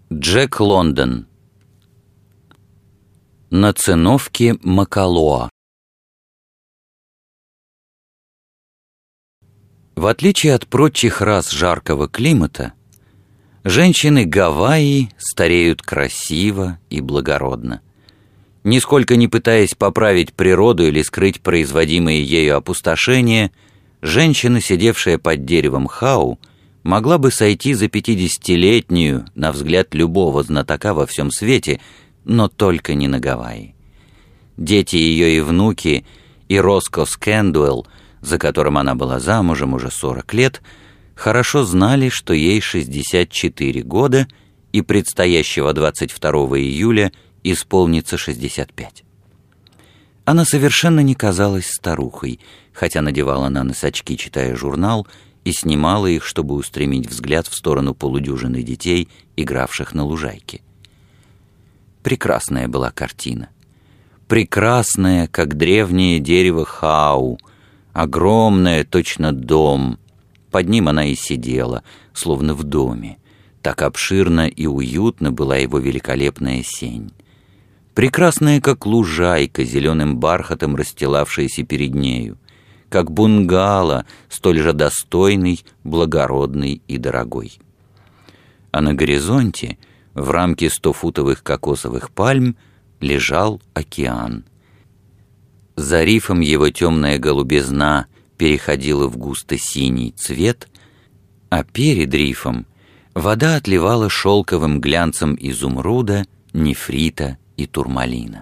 Джек Лондон. На циновке Макалоа. В отличие от прочих рас жаркого климата, женщины Гавайи стареют красиво и благородно. Нисколько не пытаясь поправить природу или скрыть производимые ею опустошения, женщина, сидевшая под деревом хау, могла бы сойти за 50-летнюю, на взгляд любого знатока во всем свете, но только не на Гавайи. Дети ее и внуки, и Роско Скэндуэлл, за которым она была замужем уже 40 лет, хорошо знали, что ей 64 года, и предстоящего 22 июля исполнится 65. Она совершенно не казалась старухой, хотя надевала на нос очки, читая журнал, и снимала их, чтобы устремить взгляд в сторону полудюжины детей, игравших на лужайке. Прекрасная была картина. Прекрасная, как древнее дерево хау, огромное, точно дом. Под ним она и сидела, словно в доме. Так обширно и уютно была его великолепная сень. Прекрасная, как лужайка, зеленым бархатом расстилавшаяся перед нею, как бунгало, столь же достойный, благородный и дорогой. А на горизонте, в рамке 100-футовых кокосовых пальм, лежал океан. За рифом его темная голубизна переходила в густо-синий цвет, а перед рифом вода отливала шелковым глянцем изумруда, нефрита и турмалина.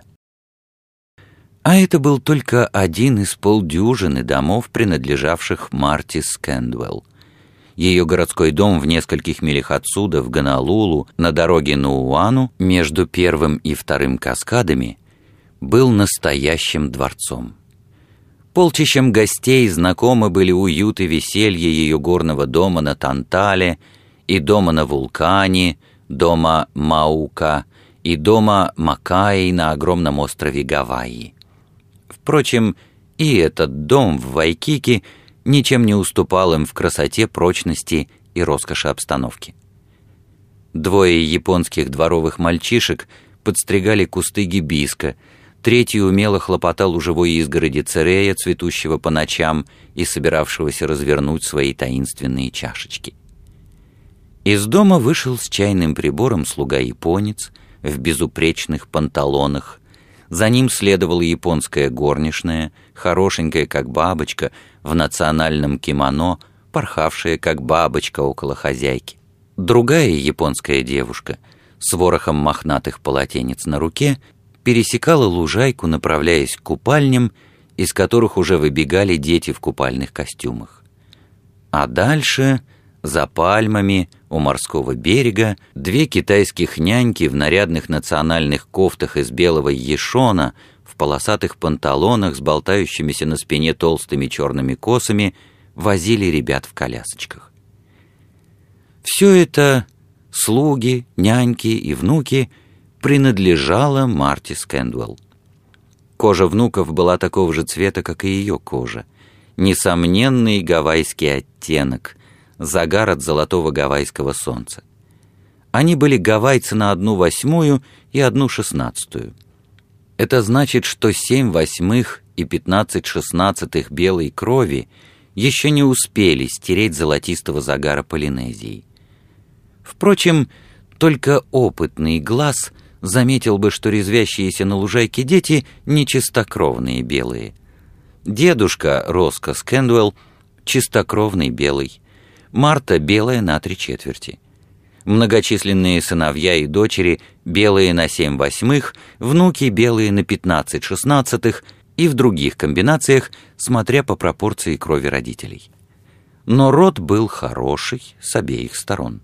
А это был только один из полдюжины домов, принадлежавших Марти Скэндуэлл. Ее городской дом в нескольких милях отсюда, в Гонолулу, на дороге на Уану, между первым и вторым каскадами, был настоящим дворцом. Полчищам гостей знакомы были уют и веселье ее горного дома на Тантале, и дома на Вулкане, дома Маука, и дома Макаи на огромном острове Гавайи. Впрочем, и этот дом в Вайкики ничем не уступал им в красоте, прочности и роскоши обстановки. Двое японских дворовых мальчишек подстригали кусты гибиска, третий умело хлопотал у живой изгороди церея, цветущего по ночам и собиравшегося развернуть свои таинственные чашечки. Из дома вышел с чайным прибором слуга-японец в безупречных панталонах. За ним следовала японская горничная, хорошенькая, как бабочка, в национальном кимоно, порхавшая, как бабочка, около хозяйки. Другая японская девушка с ворохом мохнатых полотенец на руке пересекала лужайку, направляясь к купальням, из которых уже выбегали дети в купальных костюмах. А дальше, за пальмами, у морского берега, две китайских няньки в нарядных национальных кофтах из белого ешона, в полосатых панталонах с болтающимися на спине толстыми черными косами, возили ребят в колясочках. Все это, слуги, няньки и внуки, принадлежало Марти Скэндуэлл. Кожа внуков была такого же цвета, как и ее кожа. Несомненный гавайский оттенок, загар от золотого гавайского солнца. Они были гавайцы на 1/8 и 1/16. Это значит, что 7/8 и 15/16 белой крови еще не успели стереть золотистого загара Полинезии. Впрочем, только опытный глаз заметил бы, что резвящиеся на лужайке дети нечистокровные белые. Дедушка Роско Скэндуэлл чистокровный белый, Марта белая на 3/4. Многочисленные сыновья и дочери белые на 7/8, внуки белые на 15/16 и в других комбинациях, смотря по пропорции крови родителей. Но род был хороший с обеих сторон.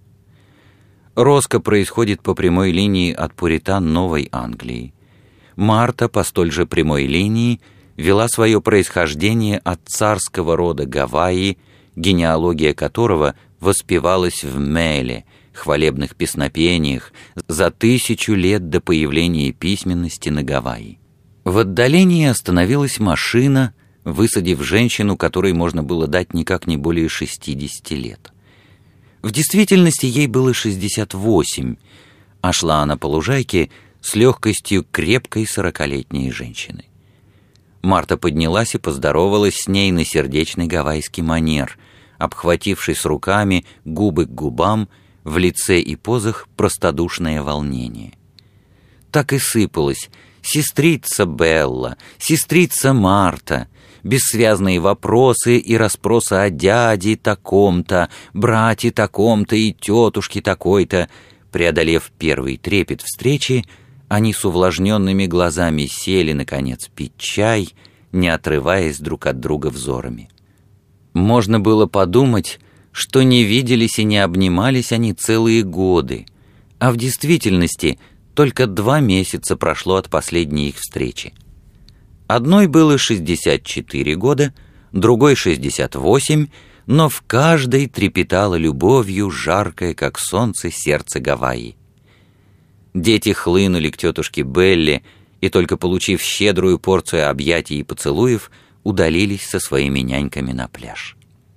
Роско происходит по прямой линии от пуритан Новой Англии. Марта по столь же прямой линии вела свое происхождение от царского рода Гавайи, генеалогия которого воспевалась в Меле, хвалебных песнопениях, за 1000 лет до появления письменности на Гавайи. В отдалении остановилась машина, высадив женщину, которой можно было дать никак не более 60 лет. В действительности ей было 68, а шла она по лужайке с легкостью крепкой 40-летней женщины. Марта поднялась и поздоровалась с ней на сердечный гавайский манер, обхватившись руками губы к губам, в лице и позах простодушное волнение. Так и сыпалось: сестрица Белла, сестрица Марта, бессвязные вопросы и расспросы о дяде таком-то, брате таком-то и тетушке такой-то. Преодолев первый трепет встречи, они с увлажненными глазами сели, наконец, пить чай, не отрываясь друг от друга взорами. Можно было подумать, что не виделись и не обнимались они целые годы, а в действительности только 2 месяца прошло от последней их встречи. Одной было 64 года, другой 68, но в каждой трепетало любовью жаркое, как солнце, сердце Гавайи. Дети хлынули к тетушке Белле и, только получив щедрую порцию объятий и поцелуев, удалились со своими няньками на пляж.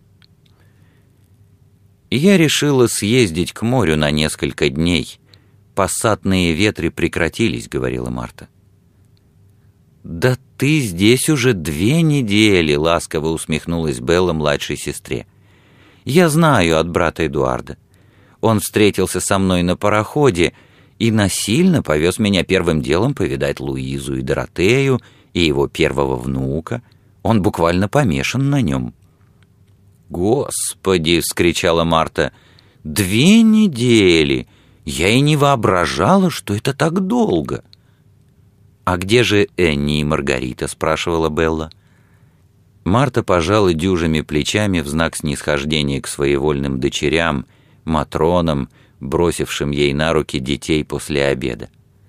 Я решила съездить к морю на несколько дней. Пассатные ветры прекратились, говорила Марта. «Да ты здесь уже 2 недели», — ласково усмехнулась Белла младшей сестре. «Я знаю от брата Эдуарда. Он встретился со мной на пароходе и насильно повез меня первым делом повидать Луизу и Доротею и его первого внука. Он буквально помешан на нем». «Господи!» — вскричала Марта. 2 недели! Я и не воображала, что это так долго». «А где же Энни и Маргарита?» — спрашивала Белла. Марта пожала дюжими плечами в знак снисхождения к своевольным дочерям, матронам, бросившим ей на руки детей после обеда.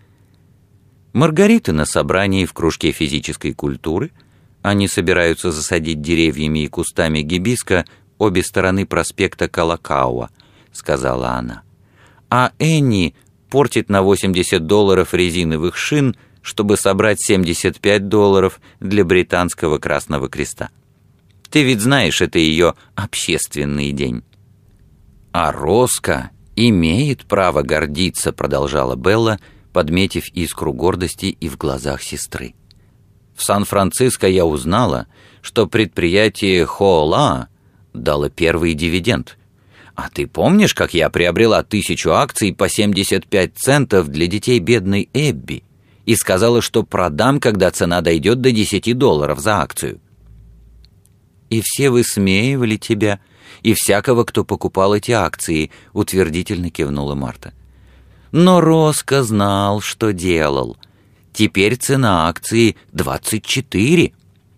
Маргарита на собрании в кружке физической культуры. Они собираются засадить деревьями и кустами гибиска обе стороны проспекта Калакауа, сказала она. А Энни портит на $80 резиновых шин, чтобы собрать $75 для британского Красного Креста. Ты ведь знаешь, это ее общественный день. А Роско имеет право гордиться, продолжала Белла, подметив искру гордости и в глазах сестры. В Сан-Франциско я узнала, что предприятие Хола дало первый дивиденд. А ты помнишь, как я приобрела 1000 акций по 75 центов для детей бедной Эбби и сказала, что продам, когда цена дойдет до $10 за акцию? И все высмеивали тебя, и всякого, кто покупал эти акции, утвердительно кивнула Марта. Но Роско знал, что делал. Теперь цена акции 24.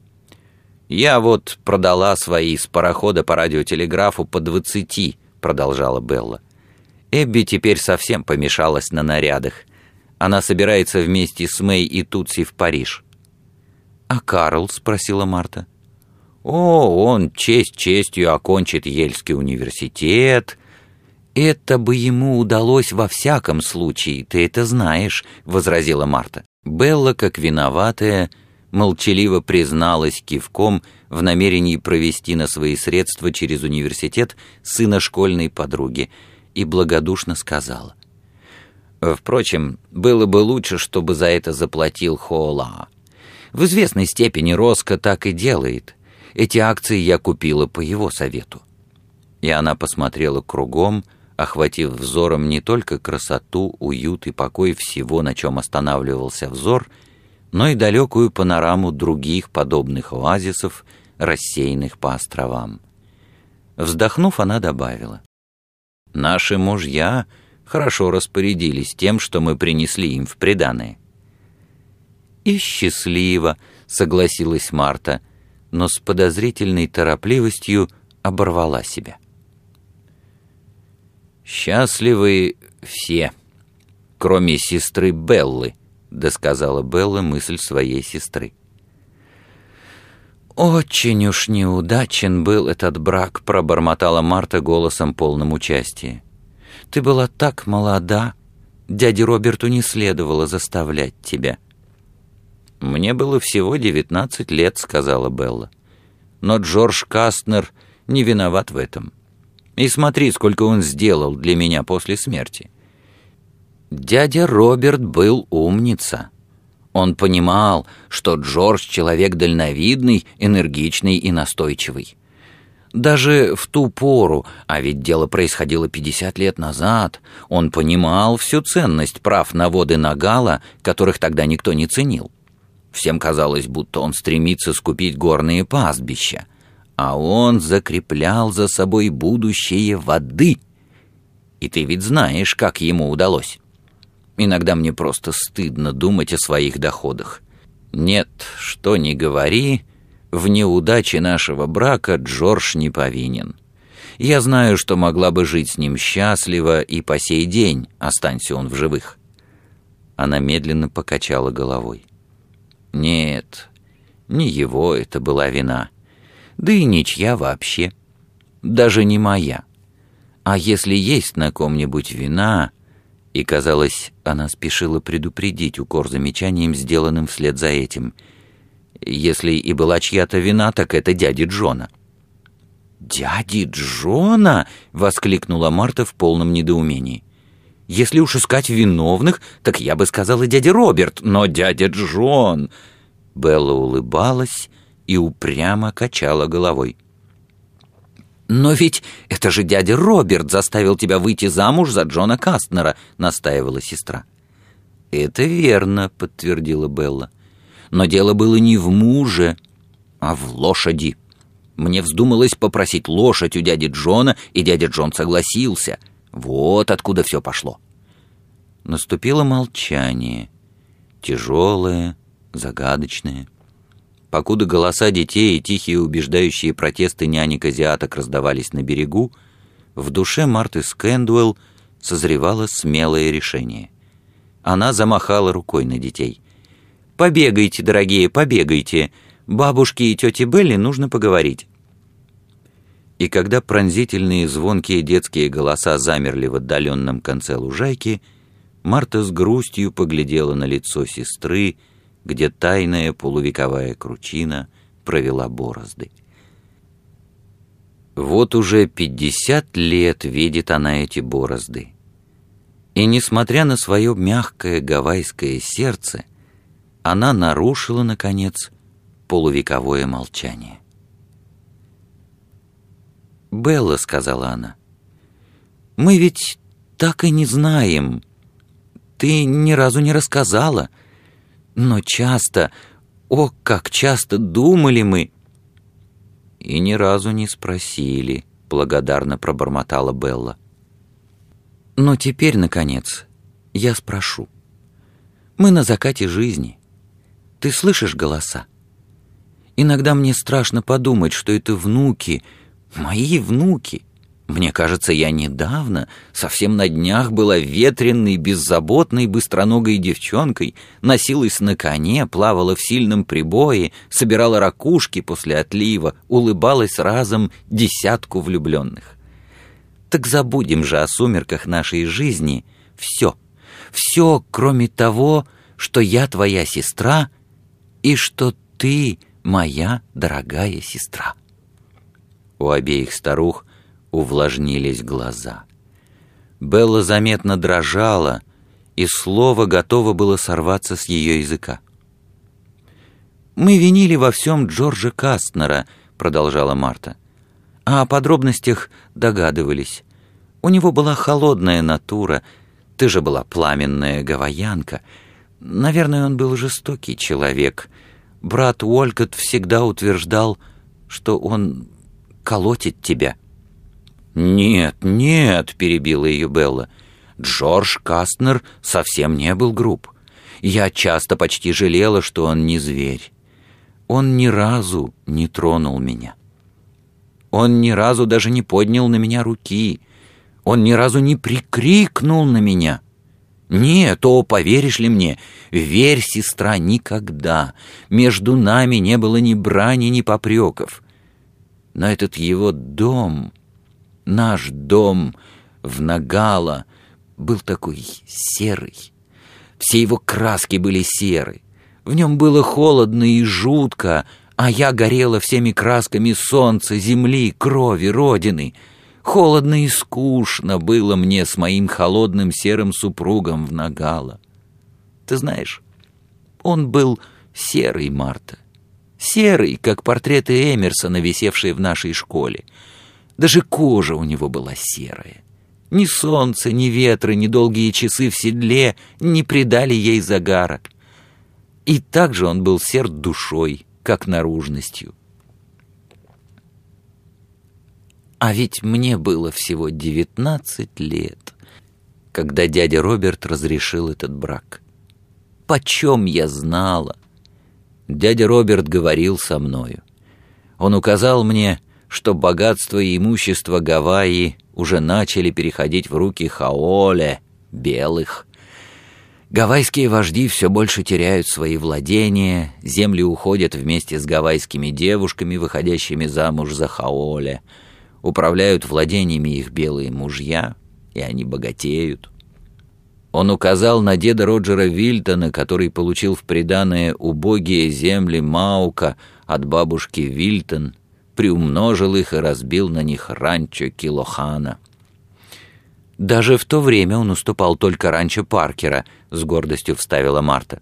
Я вот продала свои с парохода по радиотелеграфу по 20, продолжала Белла. Эбби теперь совсем помешалась на нарядах. Она собирается вместе с Мэй и Тутси в Париж. А Карл? Спросила Марта. О, он честь честью окончит Ельский университет. Это бы ему удалось во всяком случае, ты это знаешь, возразила Марта. Белла, как виноватая, молчаливо призналась кивком в намерении провести на свои средства через университет сына школьной подруги и благодушно сказала: «Впрочем, было бы лучше, чтобы за это заплатил Хола. В известной степени Роско так и делает. Эти акции я купила по его совету». И она посмотрела кругом, охватив взором не только красоту, уют и покой всего, на чем останавливался взор, но и далекую панораму других подобных оазисов, рассеянных по островам. Вздохнув, она добавила: «Наши мужья хорошо распорядились тем, что мы принесли им в приданое». «И счастливо», — согласилась Марта, но с подозрительной торопливостью оборвала себя. «Счастливы все, кроме сестры Беллы», — досказала Белла мысль своей сестры. «Очень уж неудачен был этот брак», — пробормотала Марта голосом полным участия. «Ты была так молода, дяде Роберту не следовало заставлять тебя». «Мне было всего 19 лет», — сказала Белла. «Но Джордж Кастнер не виноват в этом. И смотри, сколько он сделал для меня после смерти. Дядя Роберт был умница. Он понимал, что Джордж человек дальновидный, энергичный и настойчивый. Даже в ту пору, а ведь дело происходило 50 лет назад, он понимал всю ценность прав на воды Нагала, которых тогда никто не ценил. Всем казалось, будто он стремится скупить горные пастбища, а он закреплял за собой будущее воды. И ты ведь знаешь, как ему удалось. Иногда мне просто стыдно думать о своих доходах. Нет, что ни говори, в неудаче нашего брака Джордж не повинен. Я знаю, что могла бы жить с ним счастливо и по сей день, останься он в живых». Она медленно покачала головой. «Нет, не его это была вина. Да и ничья вообще. Даже не моя. А если есть на ком-нибудь вина...» И, казалось, она спешила предупредить укор замечанием, сделанным вслед за этим. Если и была чья-то вина, так это дяди Джона. «Дяди Джона?» — воскликнула Марта в полном недоумении. «Если уж искать виновных, так я бы сказала дядя Роберт, но дядя Джон...» Белла улыбалась и упрямо качала головой. «Но ведь это же дядя Роберт заставил тебя выйти замуж за Джона Кастнера», — настаивала сестра. «Это верно», — подтвердила Белла. «Но дело было не в муже, а в лошади. Мне вздумалось попросить лошадь у дяди Джона, и дядя Джон согласился. Вот откуда все пошло». Наступило молчание, тяжелое, загадочное. Покуда голоса детей и тихие убеждающие протесты нянек-азиаток раздавались на берегу, в душе Марты Скэндуэлл созревало смелое решение. Она замахала рукой на детей. «Побегайте, дорогие, побегайте. Бабушке и тете Белли нужно поговорить». И когда пронзительные звонкие детские голоса замерли в отдаленном конце лужайки, Марта с грустью поглядела на лицо сестры, где тайная полувековая кручина провела борозды. Вот уже 50 лет видит она эти борозды. И, несмотря на свое мягкое гавайское сердце, она нарушила, наконец, полувековое молчание. «Белла», — сказала она, — «мы ведь так и не знаем. Ты ни разу не рассказала. Но часто, о, как часто думали мы!» «И ни разу не спросили», — благодарно пробормотала Белла. «Но теперь, наконец, я спрошу. Мы на закате жизни. Ты слышишь голоса? Иногда мне страшно подумать, что это внуки, мои внуки. Мне кажется, я недавно, совсем на днях, была ветреной, беззаботной, быстроногой девчонкой, носилась на коне, плавала в сильном прибое, собирала ракушки после отлива, улыбалась разом 10 влюбленных. Так забудем же о сумерках нашей жизни все, кроме того, что я твоя сестра и что ты моя дорогая сестра». У обеих старух увлажнились глаза. Белла заметно дрожала, и слово готово было сорваться с ее языка. «Мы винили во всем Джорджа Кастнера», — продолжала Марта. «А о подробностях догадывались. У него была холодная натура, ты же была пламенная гавайянка. Наверное, он был жестокий человек. Брат Уолькотт всегда утверждал, что он колотит тебя». «Нет, нет», — перебила ее Белла, — «Джордж Кастнер совсем не был груб. Я часто почти жалела, что он не зверь. Он ни разу не тронул меня. Он ни разу даже не поднял на меня руки. Он ни разу не прикрикнул на меня. Нет, поверишь ли мне, верь, сестра, никогда. Между нами не было ни брани, ни попреков. Но этот его дом... Наш дом в Нагала был такой серый. Все его краски были серы. В нем было холодно и жутко, а я горела всеми красками солнца, земли, крови, родины. Холодно и скучно было мне с моим холодным серым супругом в Ногало. Ты знаешь, он был серый, Марта. Серый, как портреты Эмерсона, висевшие в нашей школе. Даже кожа у него была серая. Ни солнце, ни ветры, ни долгие часы в седле не придали ей загара. И также он был сер душой, как наружностью. А ведь мне было всего 19 лет, когда дядя Роберт разрешил этот брак. Почем я знала? Дядя Роберт говорил со мною. Он указал мне, что богатство и имущество Гавайи уже начали переходить в руки хаоле, белых. Гавайские вожди все больше теряют свои владения, земли уходят вместе с гавайскими девушками, выходящими замуж за хаоле. Управляют владениями их белые мужья, и они богатеют. Он указал на деда Роджера Вильтона, который получил в приданое убогие земли Маука от бабушки Вильтон, приумножил их и разбил на них ранчо Килохана. «Даже в то время он уступал только ранчо Паркера», — с гордостью вставила Марта.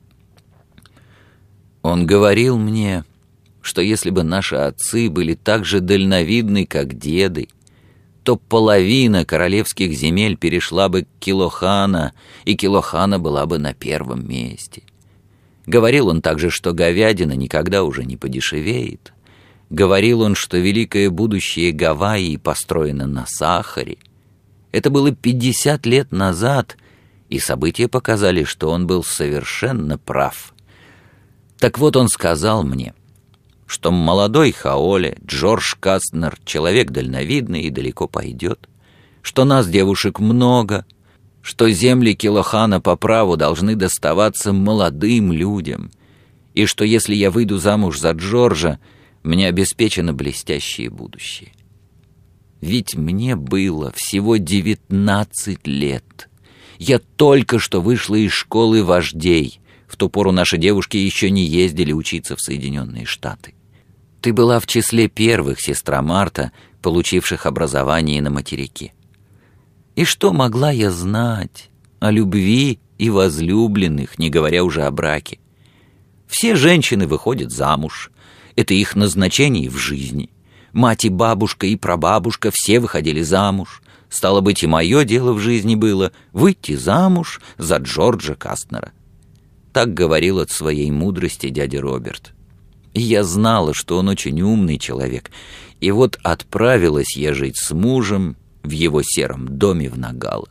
«Он говорил мне, что если бы наши отцы были так же дальновидны, как деды, то половина королевских земель перешла бы к Килохана, и Килохана была бы на первом месте. Говорил он также, что говядина никогда уже не подешевеет. Говорил он, что великое будущее Гавайи построено на сахаре. Это было 50 лет назад, и события показали, что он был совершенно прав. Так вот он сказал мне, что молодой хаоле Джордж Кастнер человек дальновидный и далеко пойдет, что нас, девушек, много, что земли Килохана по праву должны доставаться молодым людям, и что если я выйду замуж за Джорджа, мне обеспечено блестящее будущее. Ведь мне было всего 19 лет. Я только что вышла из школы вождей. В ту пору наши девушки еще не ездили учиться в Соединенные Штаты. Ты была в числе первых, сестра Марта, получивших образование на материке. И что могла я знать о любви и возлюбленных, не говоря уже о браке? Все женщины выходят замуж. Это их назначение в жизни. Мать и бабушка, и прабабушка все выходили замуж. Стало быть, и мое дело в жизни было выйти замуж за Джорджа Кастнера. Так говорил от своей мудрости дядя Роберт. И я знала, что он очень умный человек. И вот отправилась я жить с мужем в его сером доме в Ногало.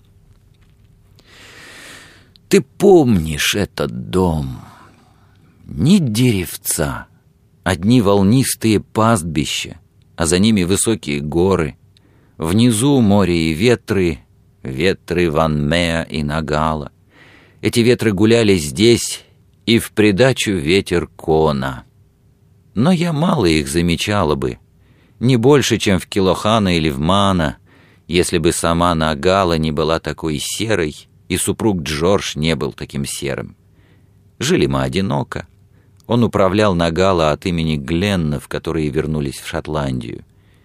Ты помнишь этот дом? Ни деревца, одни волнистые пастбища, а за ними высокие горы. Внизу море и ветры, ветры Ванмеа и Ногало. Эти ветры гуляли здесь, и в придачу ветер Кона. Но я мало их замечала бы, не больше, чем в Килохана или в Мана, если бы сама Ногало не была такой серой, и супруг Джордж не был таким серым. Жили мы одиноко. Он управлял Ногало от имени Гленнов, которые вернулись в Шотландию.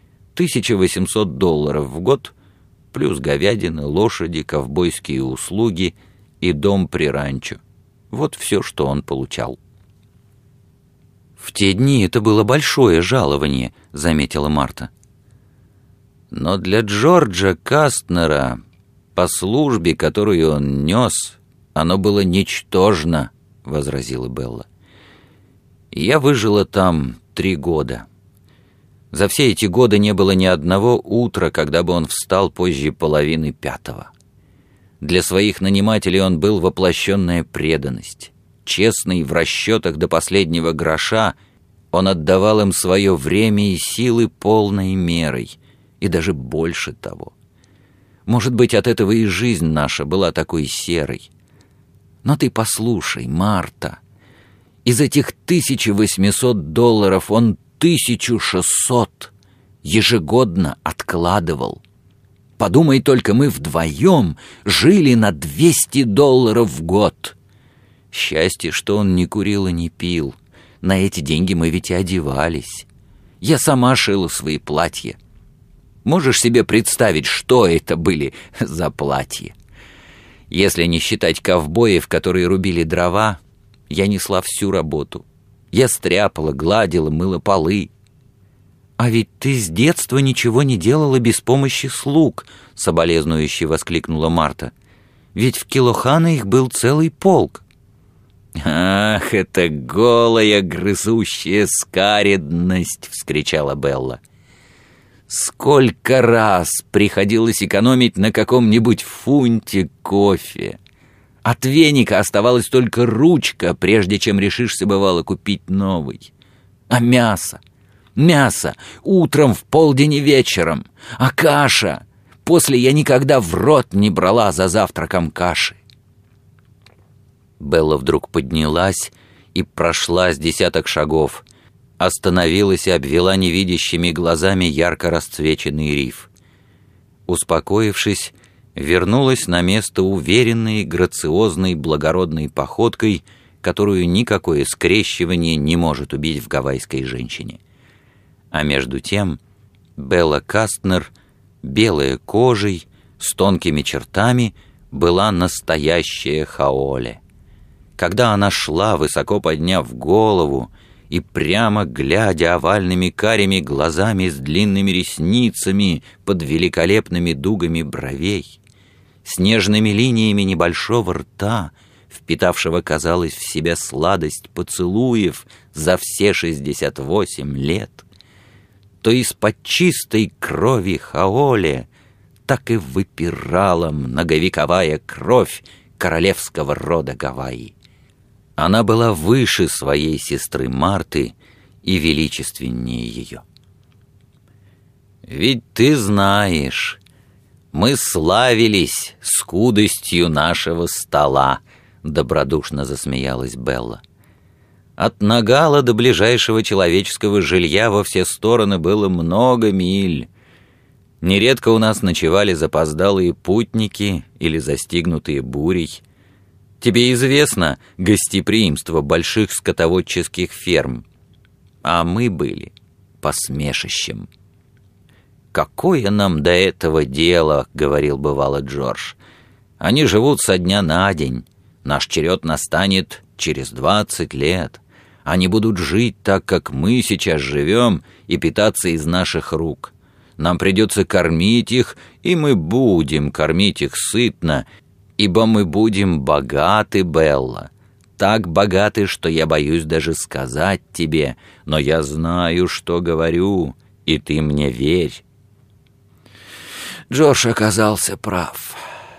$1800 в год, плюс говядина, лошади, ковбойские услуги и дом при ранчо. Вот все, что он получал. «В те дни это было большое жалование», — заметила Марта. «Но для Джорджа Кастнера, по службе, которую он нес, оно было ничтожно», — возразила Белла. «Я выжила там 3 года. За все эти годы не было ни одного утра, когда бы он встал позже 4:30. Для своих нанимателей он был воплощенная преданность. Честный в расчетах до последнего гроша, он отдавал им свое время и силы полной мерой, и даже больше того. Может быть, от этого и жизнь наша была такой серой. Но ты послушай, Марта, из этих $1800 он 1600 ежегодно откладывал. Подумай только, мы вдвоем жили на $200 в год. Счастье, что он не курил и не пил. На эти деньги мы ведь и одевались. Я сама шила свои платья. Можешь себе представить, что это были за платья? Если не считать ковбоев, которые рубили дрова, я несла всю работу. Я стряпала, гладила, мыла полы. «А ведь ты с детства ничего не делала без помощи слуг», — соболезнующе воскликнула Марта. «Ведь в Килохана их был целый полк». «Ах, это голая, грызущая скаредность!» — вскричала Белла. «Сколько раз приходилось экономить на каком-нибудь фунте кофе! От веника оставалась только ручка, прежде чем решишься, бывало, купить новый. А мясо? Мясо утром, в полдень и вечером. А каша? После я никогда в рот не брала за завтраком каши». Белла вдруг поднялась и прошла с 10 шагов, остановилась и обвела невидящими глазами ярко расцвеченный риф. Успокоившись, вернулась на место уверенной, грациозной, благородной походкой, которую никакое скрещивание не может убить в гавайской женщине. А между тем Белла Кастнер, белая кожей, с тонкими чертами, была настоящая хаоле. Когда она шла, высоко подняв голову, и прямо глядя овальными карими глазами с длинными ресницами под великолепными дугами бровей, с нежными линиями небольшого рта, впитавшего, казалось, в себя сладость поцелуев за все 68 лет, то из-под чистой крови хаоле так и выпирала многовековая кровь королевского рода Гавайи. Она была выше своей сестры Марты и величественнее ее. «Ведь ты знаешь, мы славились скудостью нашего стола», — добродушно засмеялась Белла. «От Нагала до ближайшего человеческого жилья во все стороны было много миль. Нередко у нас ночевали запоздалые путники или застигнутые бурей. Тебе известно гостеприимство больших скотоводческих ферм, а мы были посмешищем». «Какое нам до этого дело?» — говорил бывало Джордж. «Они живут со дня на день. Наш черед настанет через 20 лет. Они будут жить так, как мы сейчас живем, и питаться из наших рук. Нам придется кормить их, и мы будем кормить их сытно, ибо мы будем богаты, Белла. Так богаты, что я боюсь даже сказать тебе, но я знаю, что говорю, и ты мне верь». Джош оказался прав.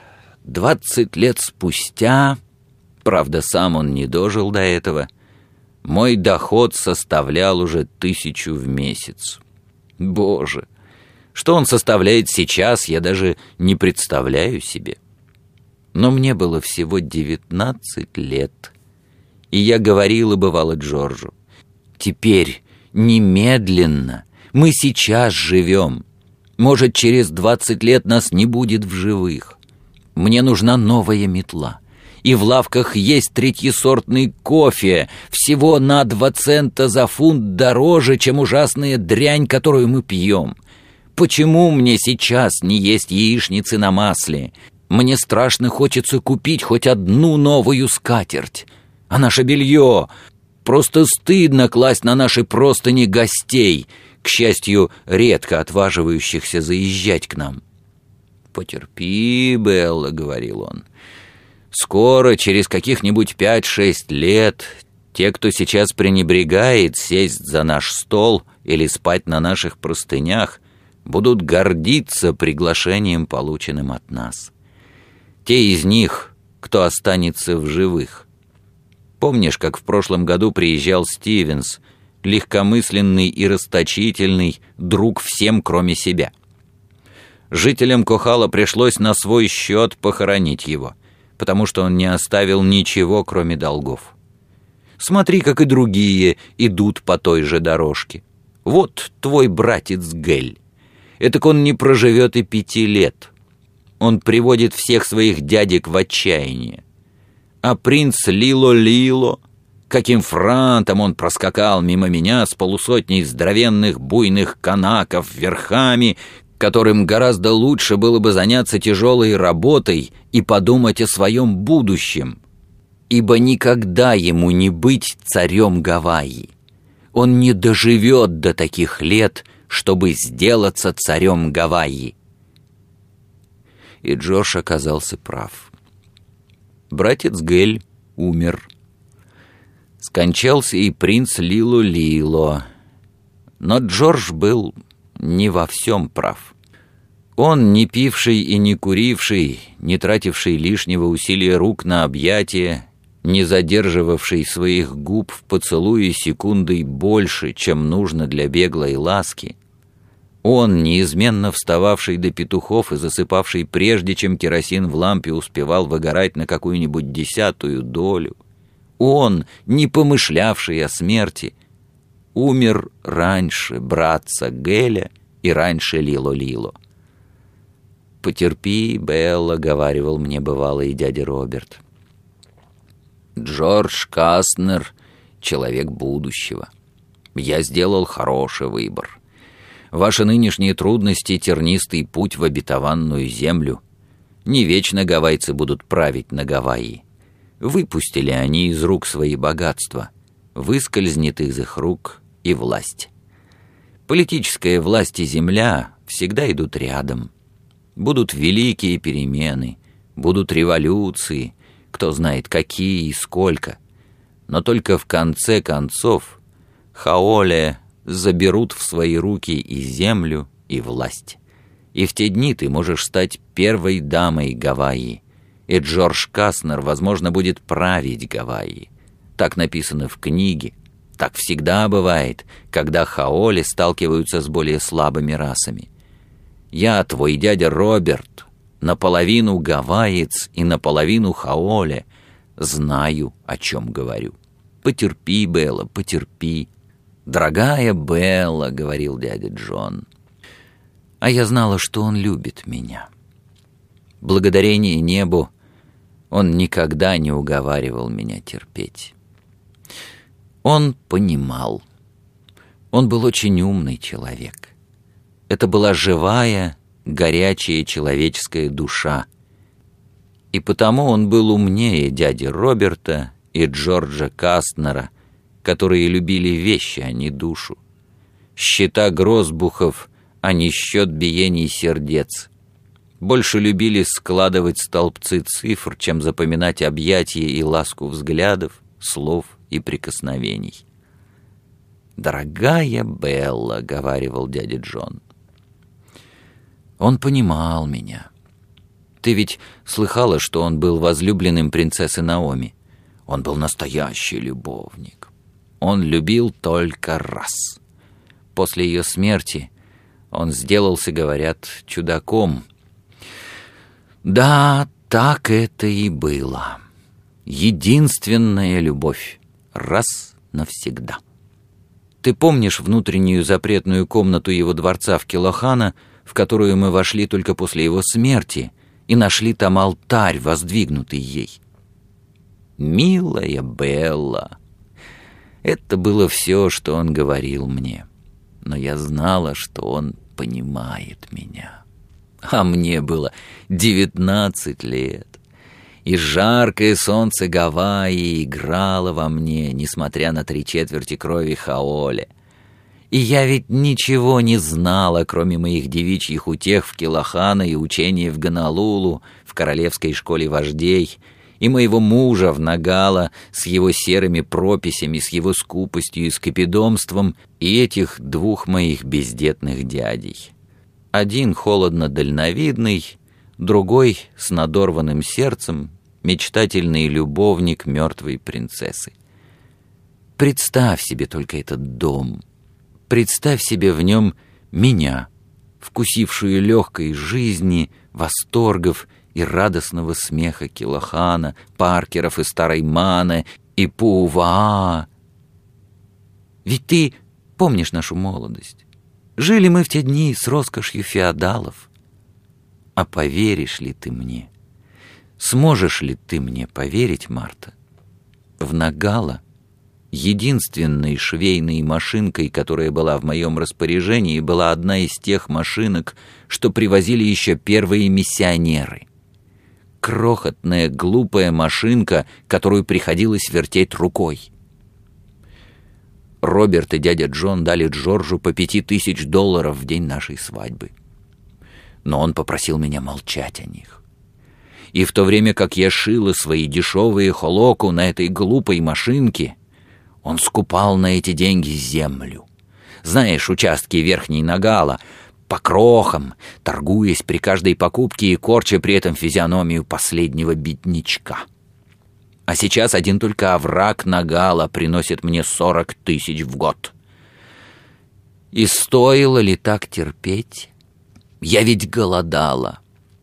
20 лет спустя, правда, сам он не дожил до этого, мой доход составлял уже 1000 в месяц. Боже, что он составляет сейчас, я даже не представляю себе. Но мне было всего 19 лет, и я говорила, бывало, Джорджу: «Теперь, немедленно, мы сейчас живем. Может, через 20 лет нас не будет в живых. Мне нужна новая метла. И в лавках есть третьесортный кофе, всего на 2 цента за фунт дороже, чем ужасная дрянь, которую мы пьем. Почему мне сейчас не есть яичницы на масле? Мне страшно хочется купить хоть одну новую скатерть. А наше белье... Просто стыдно класть на наши простыни гостей, к счастью, редко отваживающихся заезжать к нам». «Потерпи, Белла», — говорил он. «Скоро, через каких-нибудь 5-6 лет, те, кто сейчас пренебрегает сесть за наш стол или спать на наших простынях, будут гордиться приглашением, полученным от нас. Те из них, кто останется в живых. Помнишь, как в прошлом году приезжал Стивенс, легкомысленный и расточительный, друг всем, кроме себя? Жителям Кохала пришлось на свой счет похоронить его, потому что он не оставил ничего, кроме долгов. Смотри, как и другие идут по той же дорожке. Вот твой братец Гель. Этак он не проживет и 5 лет. Он приводит всех своих дядек в отчаяние. А принц Лило-Лило, каким франтом он проскакал мимо меня с полусотней здоровенных буйных канаков верхами, которым гораздо лучше было бы заняться тяжелой работой и подумать о своем будущем, ибо никогда ему не быть царем Гавайи. Он не доживет до таких лет, чтобы сделаться царем Гавайи. И Джордж оказался прав. Братец Гель умер. Скончался и принц Лило-Лило. Но Джордж был не во всем прав. Он, не пивший и не куривший, не тративший лишнего усилия рук на объятия, не задерживавший своих губ в поцелуе секундой больше, чем нужно для беглой ласки, он, неизменно встававший до петухов и засыпавший прежде, чем керосин в лампе успевал выгорать на какую-нибудь 10-ую долю, он, не помышлявший о смерти, умер раньше братца Геля и раньше Лило-Лило. «Потерпи, Белла», — говаривал мне бывалый дядя Роберт. «Джордж Кастнер — человек будущего. Я сделал хороший выбор. Ваши нынешние трудности — тернистый путь в обетованную землю. Не вечно гавайцы будут править на Гавайи. Выпустили они из рук свои богатства. Выскользнет из их рук и власть. Политическая власть и земля всегда идут рядом. Будут великие перемены, будут революции, кто знает какие и сколько. Но только в конце концов Хаоле заберут в свои руки и землю, и власть. И в те дни ты можешь стать первой дамой Гавайи, и Джордж Кастнер, возможно, будет править Гавайи. Так написано в книге. Так всегда бывает, когда Хаоле сталкиваются с более слабыми расами. Я, твой дядя Роберт, наполовину гавайец и наполовину Хаоле, знаю, о чем говорю. Потерпи, Белла, потерпи. «Дорогая Белла», — говорил дядя Джон, а я знала, что он любит меня. Благодарение небу он никогда не уговаривал меня терпеть. Он понимал. Он был очень умный человек. Это была живая, горячая человеческая душа. И потому он был умнее дяди Роберта и Джорджа Кастнера, которые любили вещи, а не душу. Счета Грозбухов, а не счет биений сердец. Больше любили складывать столбцы цифр, чем запоминать объятия и ласку взглядов, слов и прикосновений. «Дорогая Белла», — говаривал дядя Джон. Он понимал меня. Ты ведь слыхала, что он был возлюбленным принцессы Наоми? Он был настоящий любовник. Он любил только раз. После ее смерти он сделался, говорят, чудаком. Да, так это и было. Единственная любовь. Раз навсегда. Ты помнишь внутреннюю запретную комнату его дворца в Килохана, в которую мы вошли только после его смерти и нашли там алтарь, воздвигнутый ей? «Милая Белла». Это было все, что он говорил мне. Но я знала, что он понимает меня. А мне было 19 лет. И жаркое солнце Гавайи играло во мне, несмотря на 3/4 крови Хаоле. И я ведь ничего не знала, кроме моих девичьих утех в Килохана и учения в Гонолулу, в королевской школе вождей, и моего мужа в Нагала с его серыми прописями, с его скупостью и скопидомством, и этих двух моих бездетных дядей. Один холодно дальновидный, другой с надорванным сердцем, мечтательный любовник мертвой принцессы. Представь себе только этот дом. Представь себе в нем меня, вкусившую легкой жизни, восторгов и радостного смеха Килохана, Паркеров и Старой Маны, и Пуваа. Ведь ты помнишь нашу молодость. Жили мы в те дни с роскошью феодалов. А поверишь ли ты мне? Сможешь ли ты мне поверить, Марта? В Нагала Единственной швейной машинкой, которая была в моем распоряжении, была одна из тех машинок, что привозили еще первые миссионеры. Крохотная, глупая машинка, которую приходилось вертеть рукой. Роберт и дядя Джон дали Джорджу по $5000 в день нашей свадьбы. Но он попросил меня молчать о них. И в то время как я шила свои дешевые холоку на этой глупой машинке, он скупал на эти деньги землю. Знаешь, участки Верхней Нагала, по крохам, торгуясь при каждой покупке и корча при этом физиономию последнего беднячка. А сейчас один только овраг Нагала приносит мне 40 000 в год. И стоило ли так терпеть? Я ведь голодала.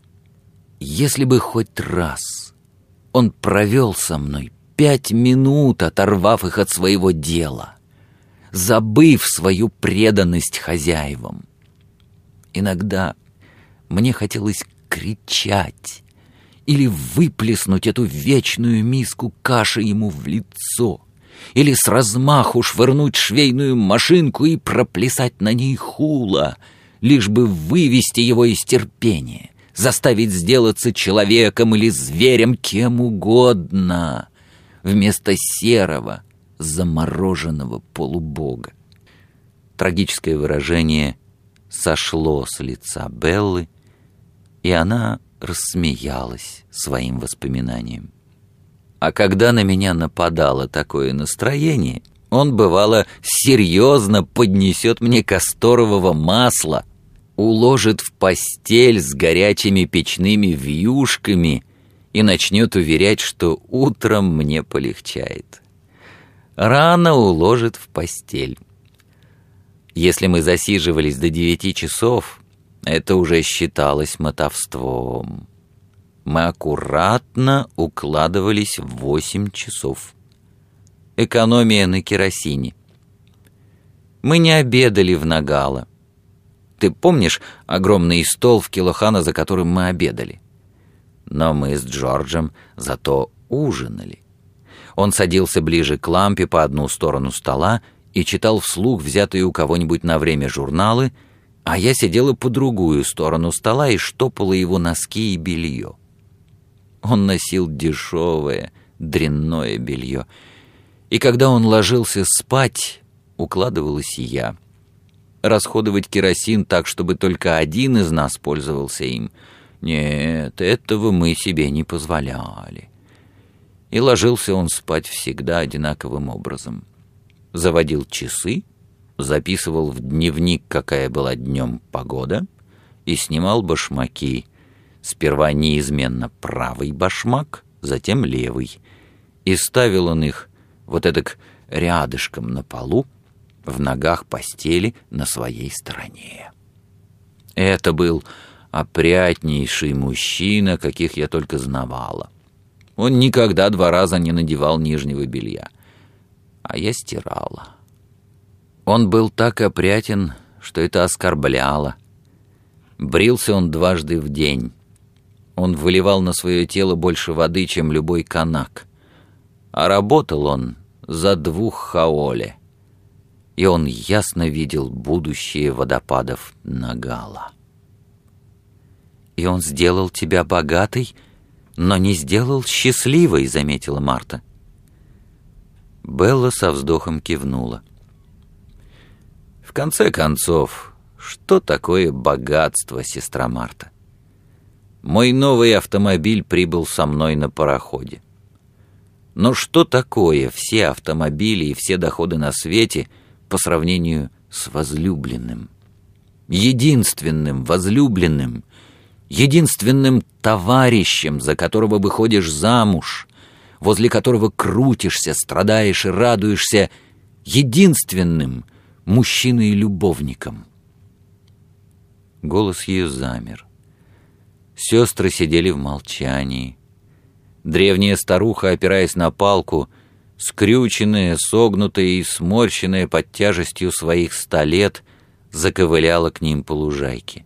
Если бы хоть раз он провел со мной 5 минут, оторвав их от своего дела, забыв свою преданность хозяевам. Иногда мне хотелось кричать или выплеснуть эту вечную миску каши ему в лицо, или с размаху швырнуть швейную машинку и проплясать на ней хула, лишь бы вывести его из терпения, заставить сделаться человеком или зверем, кем угодно, вместо серого, замороженного полубога. Трагическое выражение сошло с лица Беллы, и она рассмеялась своим воспоминанием. А когда на меня нападало такое настроение, он, бывало, серьезно поднесет мне касторового масла, уложит в постель с горячими печными вьюшками и начнет уверять, что утром мне полегчает. Рано уложит в постель. Если мы засиживались до 9 часов, это уже считалось мотовством. Мы аккуратно укладывались в 8 часов. Экономия на керосине. Мы не обедали в Нагала. Ты помнишь огромный стол в Килохана, за которым мы обедали? Но мы с Джорджем зато ужинали. Он садился ближе к лампе по одну сторону стола и читал вслух взятые у кого-нибудь на время журналы, а я сидела по другую сторону стола и штопала его носки и белье. Он носил дешевое, дрянное белье, и когда он ложился спать, укладывалась и я. Расходовать керосин так, чтобы только один из нас пользовался им, нет, этого мы себе не позволяли. И ложился он спать всегда одинаковым образом. Заводил часы, записывал в дневник, какая была днем погода, и снимал башмаки. Сперва неизменно правый башмак, затем левый. И ставил он их вот эдак рядышком на полу, в ногах постели на своей стороне. Это был опрятнейший мужчина, каких я только знавала. Он никогда 2 раза не надевал нижнего белья, а я стирала. Он был так опрятен, что это оскорбляло. Брился он 2 раза в день. Он выливал на свое тело больше воды, чем любой канак. А работал он за 2 хаоле. И он ясно видел будущее водопадов Нагала. «И он сделал тебя богатой, но не сделал счастливой», — заметила Марта. Белла со вздохом кивнула. «В конце концов, что такое богатство, сестра Марта? Мой новый автомобиль прибыл со мной на пароходе. Но что такое все автомобили и все доходы на свете по сравнению с возлюбленным? Единственным возлюбленным, единственным товарищем, за которого выходишь замуж, возле которого крутишься, страдаешь и радуешься, единственным мужчиной-любовником». Голос ее замер. Сестры сидели в молчании. Древняя старуха, опираясь на палку, скрюченная, согнутая и сморщенная под тяжестью своих 100 лет, заковыляла к ним по лужайке.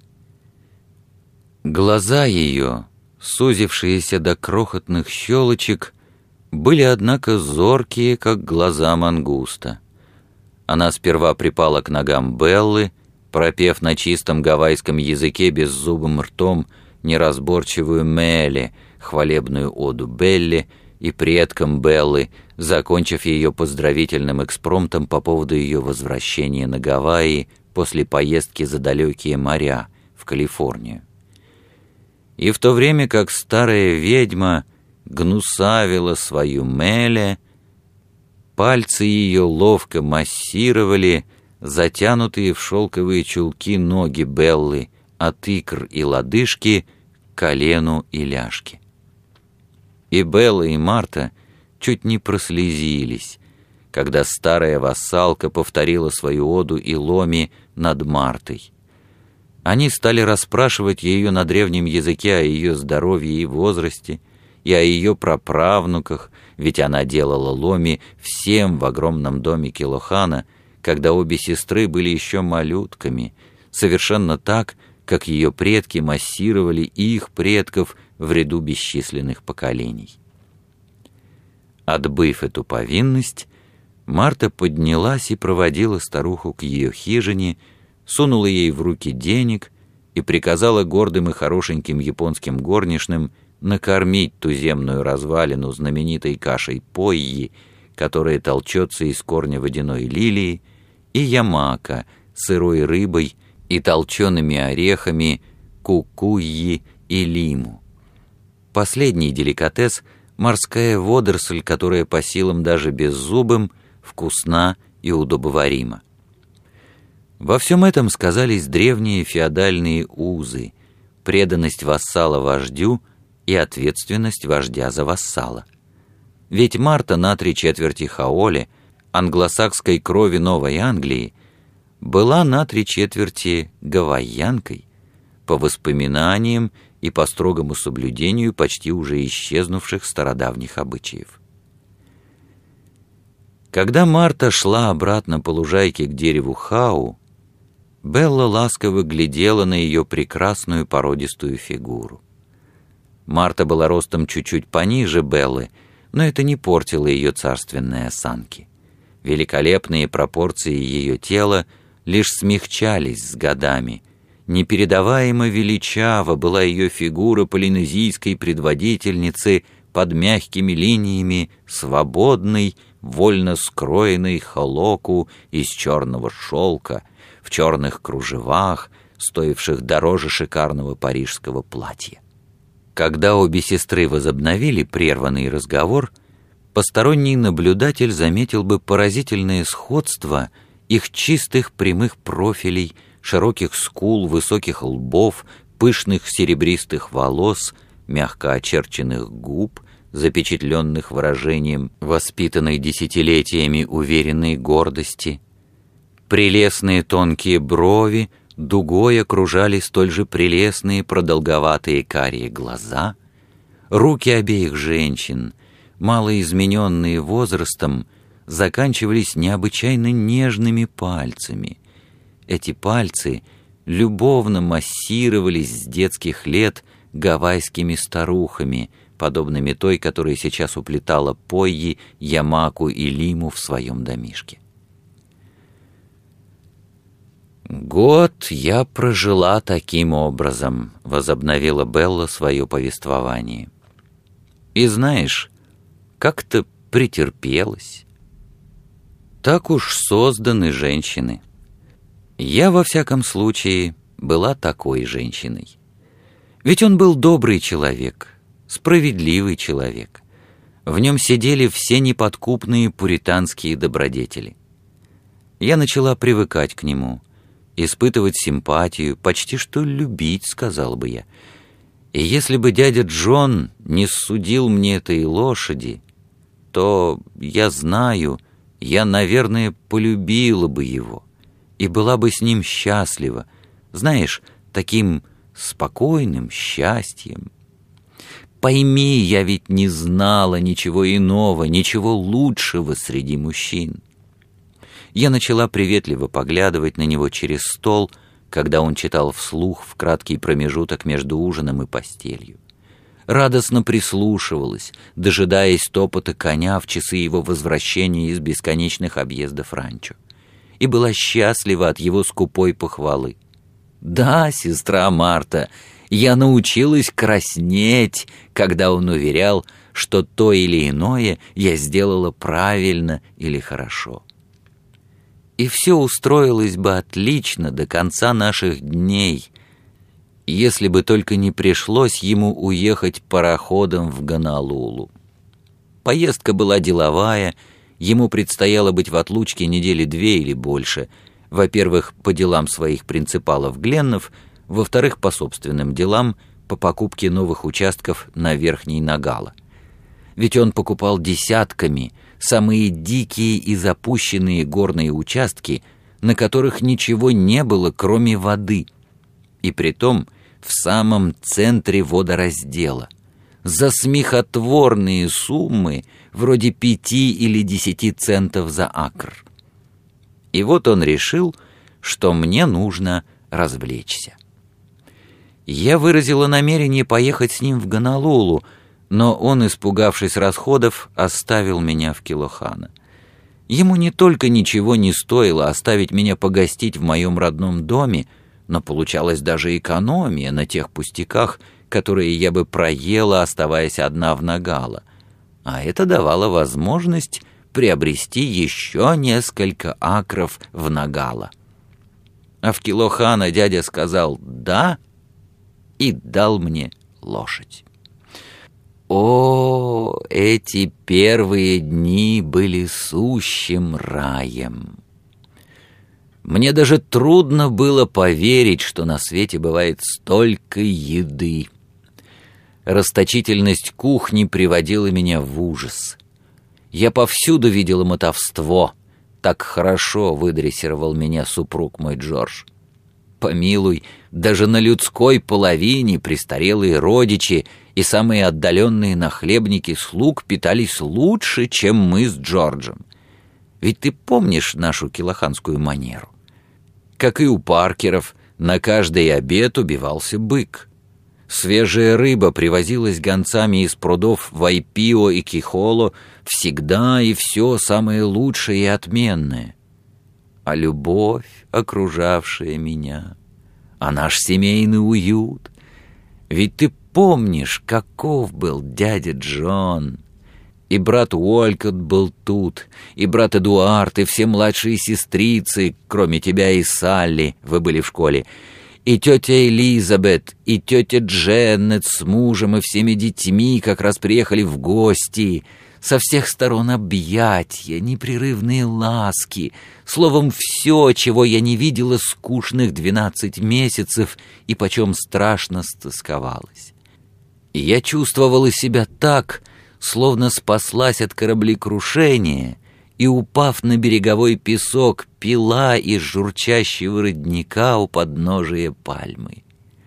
Глаза ее, сузившиеся до крохотных щелочек, были, однако, зоркие, как глаза мангуста. Она сперва припала к ногам Беллы, пропев на чистом гавайском языке беззубым ртом неразборчивую «Меле», хвалебную оду Белле и предкам Беллы, закончив ее поздравительным экспромтом по поводу ее возвращения на Гавайи после поездки за далекие моря в Калифорнию. И в то время как старая ведьма гнусавила свою Меле, пальцы ее ловко массировали затянутые в шелковые чулки ноги Беллы от икр и лодыжки к колену и ляжке. И Белла, и Марта чуть не прослезились, когда старая вассалка повторила свою оду Иломи над Мартой. Они стали расспрашивать ее на древнем языке о ее здоровье и возрасте, и о ее праправнуках, ведь она делала Ломи всем в огромном доме Килохана, когда обе сестры были еще малютками, совершенно так, как ее предки массировали их предков в ряду бесчисленных поколений. Отбыв эту повинность, Марта поднялась и проводила старуху к ее хижине, сунула ей в руки денег и приказала гордым и хорошеньким японским горничным накормить туземную развалину знаменитой кашей пойи, которая толчется из корня водяной лилии, и ямака, сырой рыбой и толчеными орехами кукуйи и лиму. Последний деликатес — морская водоросль, которая по силам даже беззубым вкусна и удобоварима. Во всем этом сказались древние феодальные узы, преданность вассала вождю и ответственность вождя за вассала. Ведь Марта на 3/4 хаоле, англосакской крови Новой Англии, была на 3/4 гавайянкой, по воспоминаниям и по строгому соблюдению почти уже исчезнувших стародавних обычаев. Когда Марта шла обратно по лужайке к дереву хау, Белла ласково глядела на ее прекрасную породистую фигуру. Марта была ростом чуть-чуть пониже Беллы, но это не портило ее царственной осанки. Великолепные пропорции ее тела лишь смягчались с годами. Непередаваемо величава была ее фигура полинезийской предводительницы под мягкими линиями свободной, вольно скроенной холоку из черного шелка, в черных кружевах, стоивших дороже шикарного парижского платья. Когда обе сестры возобновили прерванный разговор, посторонний наблюдатель заметил бы поразительное сходство их чистых прямых профилей, широких скул, высоких лбов, пышных серебристых волос, мягко очерченных губ, запечатленных выражением воспитанной десятилетиями уверенной гордости. Прелестные тонкие брови дугой окружали столь же прелестные продолговатые карие глаза. Руки обеих женщин, малоизмененные возрастом, заканчивались необычайно нежными пальцами. Эти пальцы любовно массировались с детских лет гавайскими старухами, подобными той, которая сейчас уплетала пойи, ямаку и лиму в своем домишке. «Год я прожила таким образом», — возобновила Белла свое повествование. «И знаешь, как-то претерпелась. Так уж созданы женщины. Я, во всяком случае, была такой женщиной. Ведь он был добрый человек, справедливый человек. В нем сидели все неподкупные пуританские добродетели. Я начала привыкать к нему, испытывать симпатию, почти что любить, сказал бы я. И если бы дядя Джон не судил мне этой лошади, то, я знаю, я, наверное, полюбила бы его и была бы с ним счастлива, знаешь, таким спокойным счастьем. Пойми, я ведь не знала ничего иного, ничего лучшего среди мужчин. Я начала приветливо поглядывать на него через стол, когда он читал вслух в краткий промежуток между ужином и постелью. радостно прислушивалась, дожидаясь топота коня в часы его возвращения из бесконечных объездов ранчо, и была счастлива от его скупой похвалы. «Да, сестра Марта, я научилась краснеть, когда он уверял, что то или иное я сделала правильно или хорошо». И все устроилось бы отлично до конца наших дней, если бы только не пришлось ему уехать пароходом в Гонолулу. Поездка была деловая, ему предстояло быть в отлучке недели 2 или больше, во-первых, по делам своих принципалов Гленнов, во-вторых, по собственным делам, по покупке новых участков на Верхней Ногало. Ведь он покупал десятками самые дикие и запущенные горные участки, на которых ничего не было, кроме воды, и притом в самом центре водораздела, за смехотворные суммы вроде 5 или 10 центов за акр. И вот он решил, что мне нужно развлечься. Я выразила намерение поехать с ним в Гонолулу, но он, испугавшись расходов, оставил меня в Килохана. Ему не только ничего не стоило оставить меня погостить в моем родном доме, но получалась даже экономия на тех пустяках, которые я бы проела, оставаясь одна в Ногало, а это давало возможность приобрести еще несколько акров в Ногало. А в Килохана дядя сказал «да» и дал мне лошадь. О, эти первые дни были сущим раем. Мне даже трудно было поверить, что на свете бывает столько еды. Расточительность кухни приводила меня в ужас. Я повсюду видела мотовство. Так хорошо выдрессировал меня супруг мой Джордж. Помилуй, даже на людской половине престарелые родичи и самые отдаленные нахлебники слуг питались лучше, чем мы с Джорджем. Ведь ты помнишь нашу килоханскую манеру? Как и у Паркеров, на каждый обед убивался бык. Свежая рыба привозилась гонцами из прудов Вайпио и Кихоло, всегда и все самое лучшее и отменное. А любовь, окружавшая меня, а наш семейный уют. Ведь ты помнишь, каков был дядя Джон. И брат Уолькотт был тут, и брат Эдуард, и все младшие сестрицы, кроме тебя и Салли, вы были в школе, и тетя Элизабет, и тетя Дженнет с мужем и всеми детьми как раз приехали в гости. Со всех сторон объятия, непрерывные ласки, словом, все, чего я не видела скучных 12 месяцев и почем страшно стосковалась. И я чувствовала себя так, словно спаслась от кораблекрушения и, упав на береговой песок, пила из журчащего родника у подножия пальмы.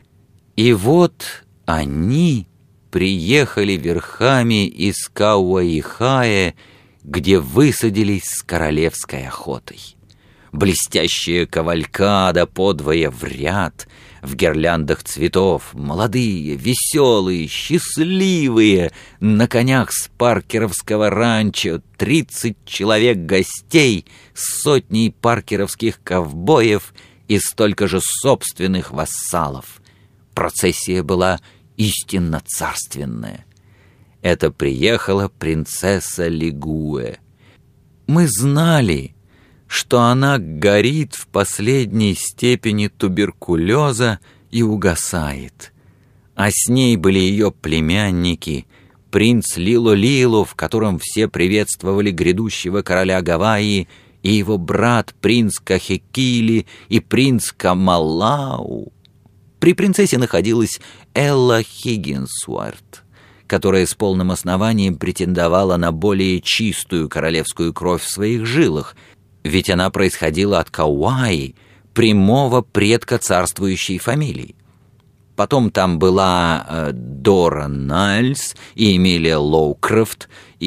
И вот они приехали верхами из Кауаихае, где высадились с королевской охотой. Блестящая кавалькада подвое в ряд, в гирляндах цветов, молодые, веселые, счастливые, на конях с паркеровского ранчо, 30 человек гостей, сотней паркеровских ковбоев и столько же собственных вассалов. Процессия была истинно царственная. Это приехала принцесса Лигуэ. Мы знали, что она горит в последней степени туберкулеза и угасает. А с ней были ее племянники, принц Лило-Лило, в котором все приветствовали грядущего короля Гавайи, и его брат принц Кахекили и принц Камалау. При принцессе находилась Элла Хиггинсуорт, которая с полным основанием претендовала на более чистую королевскую кровь в своих жилах, ведь она происходила от Кауаи, прямого предка царствующей фамилии. Потом там была Дора Найльс и Эмилия Лоукрофт,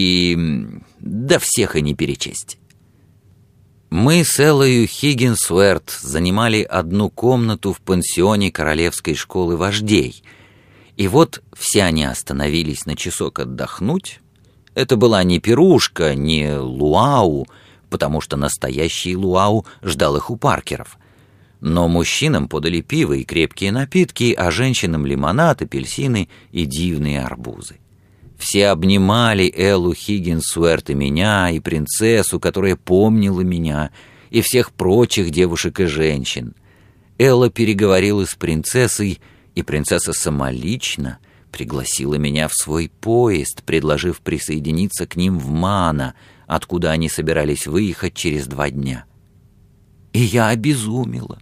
и да всех и не перечесть. Мы с Эллою Хиггинсуорт занимали одну комнату в пансионе Королевской школы вождей, И вот все они остановились на часок отдохнуть. Это была не пирушка, не луау, потому что настоящий луау ждал их у Паркеров. Но мужчинам подали пиво и крепкие напитки, а женщинам лимонад, апельсины и дивные арбузы. Все обнимали Эллу Хиггинсуэрт и меня, и принцессу, которая помнила меня, и всех прочих девушек и женщин. Элла переговорила с принцессой, и принцесса самолично пригласила меня в свой поезд, предложив присоединиться к ним в Мано, откуда они собирались выехать через 2 дня. И я обезумела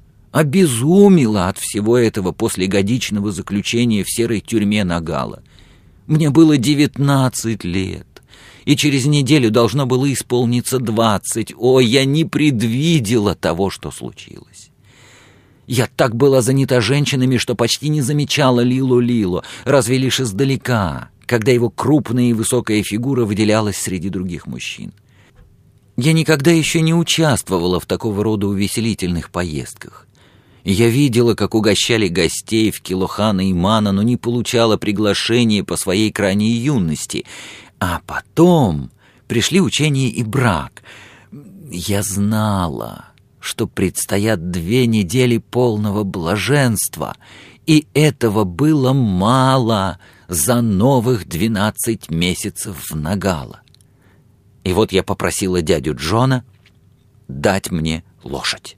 от всего этого после годичного заключения в серой тюрьме Нагала. Мне было 19 лет, и через неделю должно было исполниться 20. О, я не предвидела того, что случилось. Я так была занята женщинами, что почти не замечала Лило, разве лишь издалека, когда его крупная и высокая фигура выделялась среди других мужчин. Я никогда еще не участвовала в такого рода увеселительных поездках. Я видела, как угощали гостей в Килохана и Мано, но не получала приглашения по своей крайней юности. А потом пришли учения и брак. Я знала, что предстоят 2 недели полного блаженства, и этого было мало за новых 12 месяцев в Нагала. И вот я попросила дядю Джона дать мне лошадь.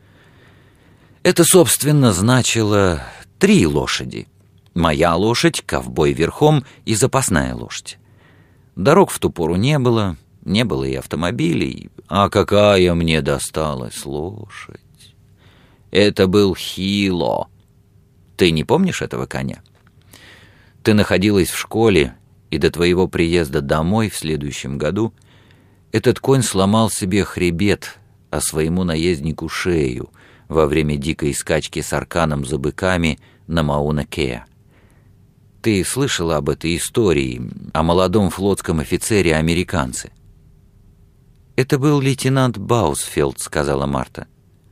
Это, собственно, значило 3 лошади. Моя лошадь, ковбой верхом и запасная лошадь. Дорог в ту пору не было и автомобилей. А какая мне досталась лошадь! Это был Хило. Ты не помнишь этого коня? Ты находилась в школе, и до твоего приезда домой в следующем году этот конь сломал себе хребет, а своему наезднику шею во время дикой скачки с арканом за быками на Мауна-Кеа. Ты слышала об этой истории, о молодом флотском офицере-американце? «Это был лейтенант Баусфелд», — сказала Марта.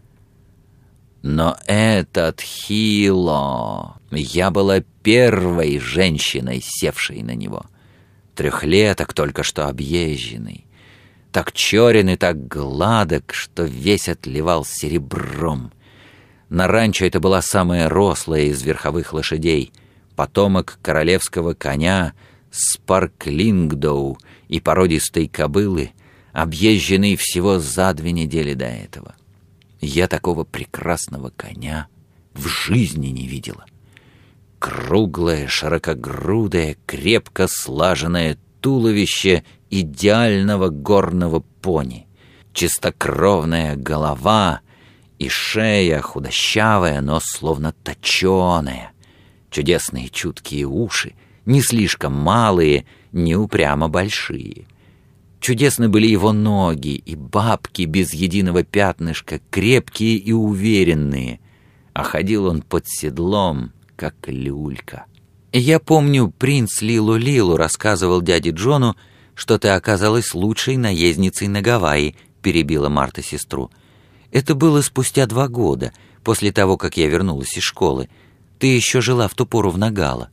«Но этот Хило... Я была первой женщиной, севшей на него. 3-леток, только что объезженный. Так черен и так гладок, что весь отливал серебром. На ранчо это была самая рослая из верховых лошадей, потомок королевского коня Спарклингдоу и породистой кобылы, объезженный всего за 2 недели до этого. Я такого прекрасного коня в жизни не видела. Круглое, широкогрудое, крепко слаженное туловище идеального горного пони, чистокровная голова и шея худощавая, но словно точеная, чудесные чуткие уши, не слишком малые, не упрямо большие. Чудесны были его ноги и бабки без единого пятнышка, крепкие и уверенные, а ходил он под седлом, как люлька. Я помню, принц Лилу рассказывал дяде Джону, что ты оказалась лучшей наездницей на Гавайи, перебила Марта сестру. Это было спустя 2 года, после того, как я вернулась из школы. Ты еще жила в ту пору в Нагала.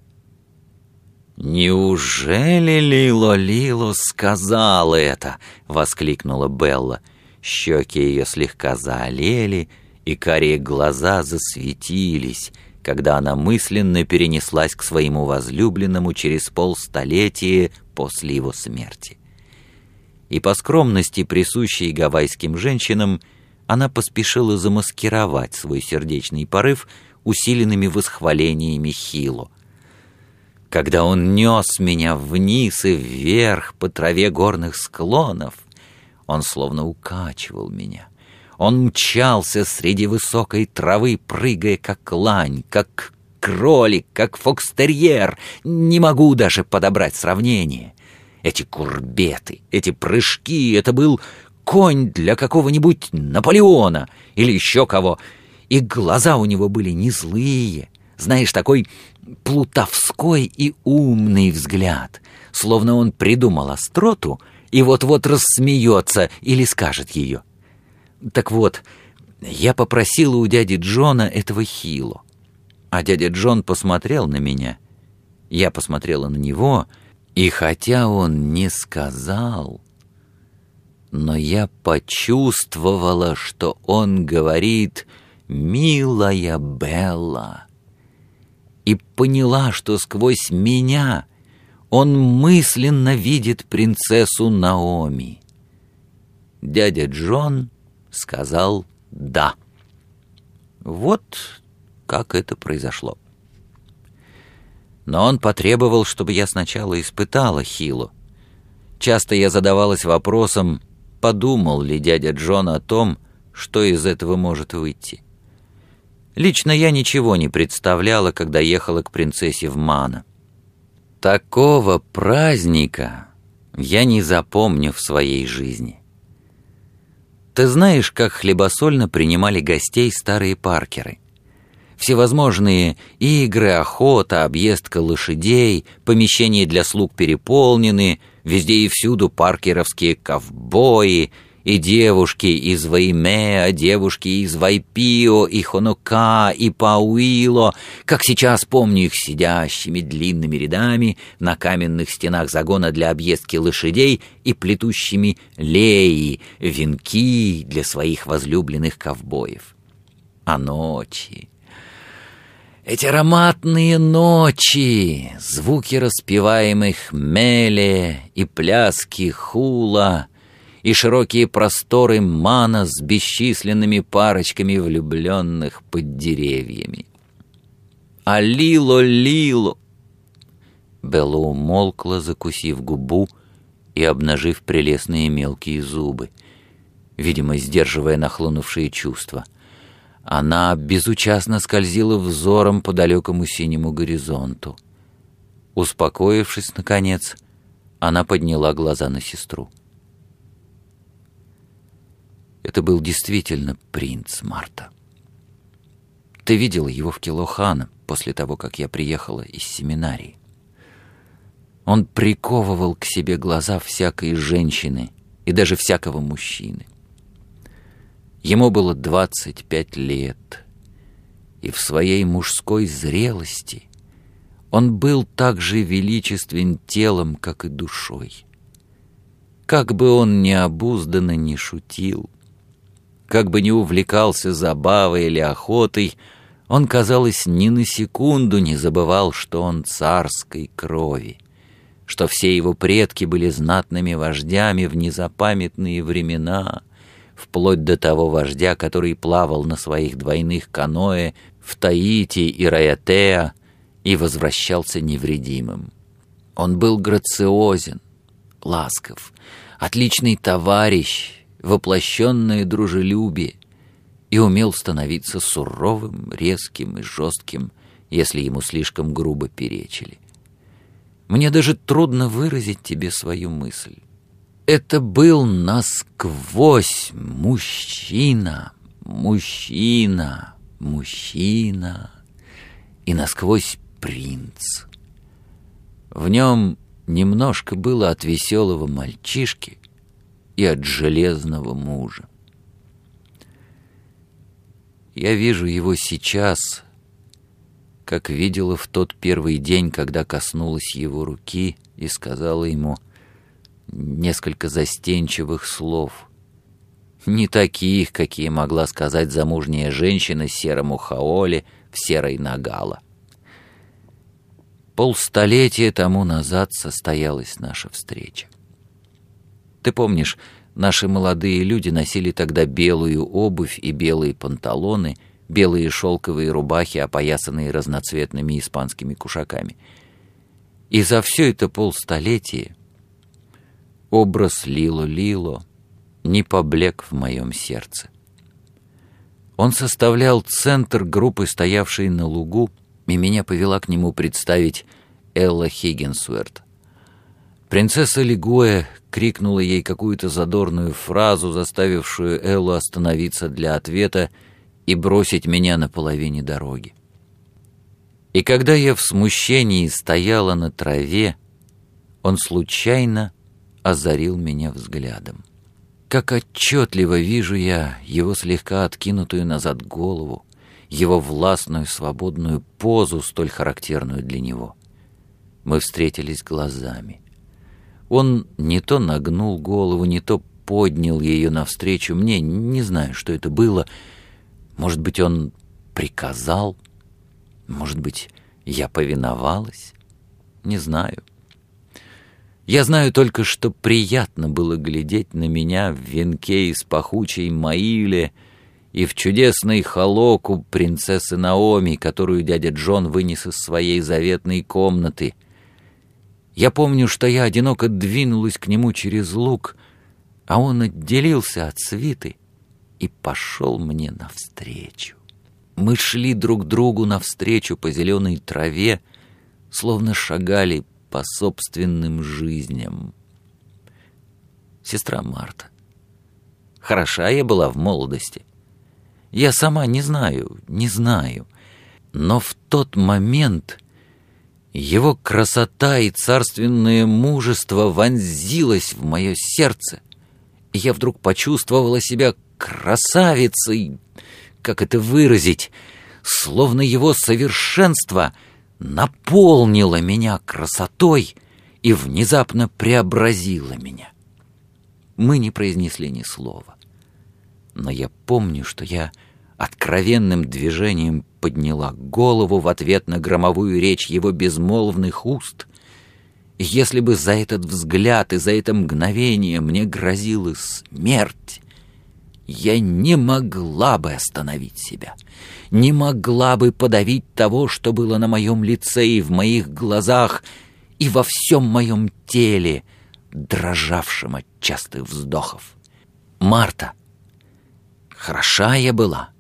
«Неужели Лило сказала это?» — воскликнула Белла. Щеки ее слегка заолели, и карие глаза засветились, когда она мысленно перенеслась к своему возлюбленному через 500 после его смерти. И по скромности, присущей гавайским женщинам, она поспешила замаскировать свой сердечный порыв усиленными восхвалениями Хило. Когда он нес меня вниз и вверх по траве горных склонов, он словно укачивал меня. Он мчался среди высокой травы, прыгая как лань, как кролик, как фокстерьер. Не могу даже подобрать сравнение. Эти курбеты, эти прыжки — это был конь для какого-нибудь Наполеона или еще кого. И глаза у него были не злые, знаешь, такой плутовской и умный взгляд, словно он придумал остроту и вот-вот рассмеется или скажет ее. Так вот, я попросила у дяди Джона этого Хило. А дядя Джон посмотрел на меня, я посмотрела на него, и хотя он не сказал, но я почувствовала, что он говорит «милая Белла», и поняла, что сквозь меня он мысленно видит принцессу Наоми. Дядя Джон сказал «да». Вот как это произошло. Но он потребовал, чтобы я сначала испытала Хилу. Часто я задавалась вопросом, подумал ли дядя Джон о том, что из этого может выйти. Лично я ничего не представляла, когда ехала к принцессе в Мано. Такого праздника я не запомню в своей жизни. Ты знаешь, как хлебосольно принимали гостей старые Паркеры? Всевозможные игры, охота, объездка лошадей, помещения для слуг переполнены, везде и всюду паркеровские ковбои, и девушки из Ваймеа, девушки из Вайпио, и Хонока, и Пауило, как сейчас помню их сидящими длинными рядами на каменных стенах загона для объездки лошадей и плетущими леи, венки для своих возлюбленных ковбоев. А ночи... Эти ароматные ночи, звуки распеваемых меле и пляски хула, и широкие просторы Мано с бесчисленными парочками влюбленных под деревьями. А Лило! Белла умолкла, закусив губу и обнажив прелестные мелкие зубы, видимо, сдерживая нахлынувшие чувства. Она безучастно скользила взором по далекому синему горизонту. Успокоившись, наконец, она подняла глаза на сестру. Это был действительно принц, Марта. Ты видела его в Килохана после того, как я приехала из семинарии. Он приковывал к себе глаза всякой женщины и даже всякого мужчины. Ему было 25 лет, и в своей мужской зрелости он был так же величествен телом, как и душой. Как бы он необузданно ни шутил, как бы ни увлекался забавой или охотой, он, казалось, ни на секунду не забывал, что он царской крови, что все его предки были знатными вождями в незапамятные времена, вплоть до того вождя, который плавал на своих двойных каноэ в Таити и Раятеа и возвращался невредимым. Он был грациозен, ласков, отличный товарищ, воплощенное дружелюбие, и умел становиться суровым, резким и жестким, если ему слишком грубо перечили. Мне даже трудно выразить тебе свою мысль. Это был насквозь мужчина, и насквозь принц. В нем немножко было от веселого мальчишки и от железного мужа. Я вижу его сейчас, как видела в тот первый день, когда коснулась его руки и сказала ему несколько застенчивых слов, не таких, какие могла сказать замужняя женщина серому хаоле в серой нагала. Полстолетия тому назад состоялась наша встреча. Ты помнишь, наши молодые люди носили тогда белую обувь и белые панталоны, белые шелковые рубахи, опоясанные разноцветными испанскими кушаками. И за все это полстолетия образ Лило не поблек в моем сердце. Он составлял центр группы, стоявшей на лугу, и меня повела к нему представить Элла Хиггинсуэрт. Принцесса Лигуэ крикнула ей какую-то задорную фразу, заставившую Эллу остановиться для ответа и бросить меня на половине дороги. И когда я в смущении стояла на траве, он случайно озарил меня взглядом. Как отчетливо вижу я его слегка откинутую назад голову, его властную свободную позу, столь характерную для него. Мы встретились глазами. Он не то нагнул голову, не то поднял ее навстречу мне, не знаю, что это было. Может быть, он приказал, может быть, я повиновалась, не знаю. Я знаю только, что приятно было глядеть на меня в венке из пахучей маили и в чудесной холоку принцессы Наоми, которую дядя Джон вынес из своей заветной комнаты. Я помню, что я одиноко двинулась к нему через луг, а он отделился от свиты и пошел мне навстречу. Мы шли друг другу навстречу по зеленой траве, словно шагали по собственным жизням. Сестра Марта. Хороша я была в молодости. Я сама не знаю. Но в тот момент его красота и царственное мужество вонзилось в мое сердце, и я вдруг почувствовала себя красавицей, как это выразить, словно его совершенство наполнило меня красотой и внезапно преобразило меня. Мы не произнесли ни слова, но я помню, что я откровенным движением подняла голову в ответ на громовую речь его безмолвных уст, и если бы за этот взгляд и за это мгновение мне грозила смерть, я не могла бы остановить себя, не могла бы подавить того, что было на моем лице и в моих глазах, и во всем моем теле, дрожавшем от частых вздохов. Марта. Хороша я была.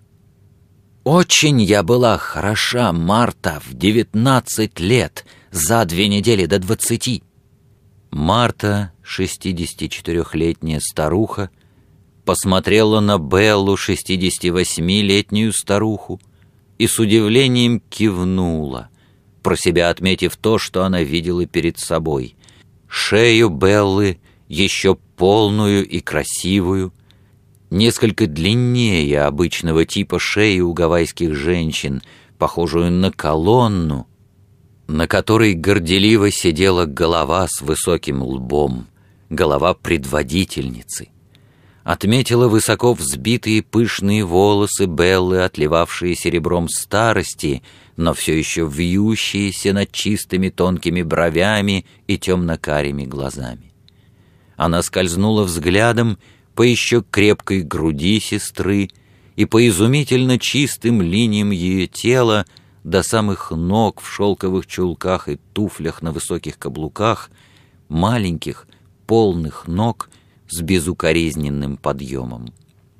Очень я была хороша, Марта, в 19 лет, за 2 недели до 20. Марта, 64-летняя старуха, посмотрела на Беллу, 68-летнюю старуху, и с удивлением кивнула, про себя отметив то, что она видела перед собой. Шею Беллы, еще полную и красивую, несколько длиннее обычного типа шеи у гавайских женщин, похожую на колонну, на которой горделиво сидела голова с высоким лбом, голова предводительницы. Отметила высоко взбитые пышные волосы Беллы, отливавшие серебром старости, но все еще вьющиеся над чистыми тонкими бровями и темно-карими глазами. Она скользнула взглядом по еще крепкой груди сестры и по изумительно чистым линиям ее тела до самых ног в шелковых чулках и туфлях на высоких каблуках, маленьких, полных ног с безукоризненным подъемом.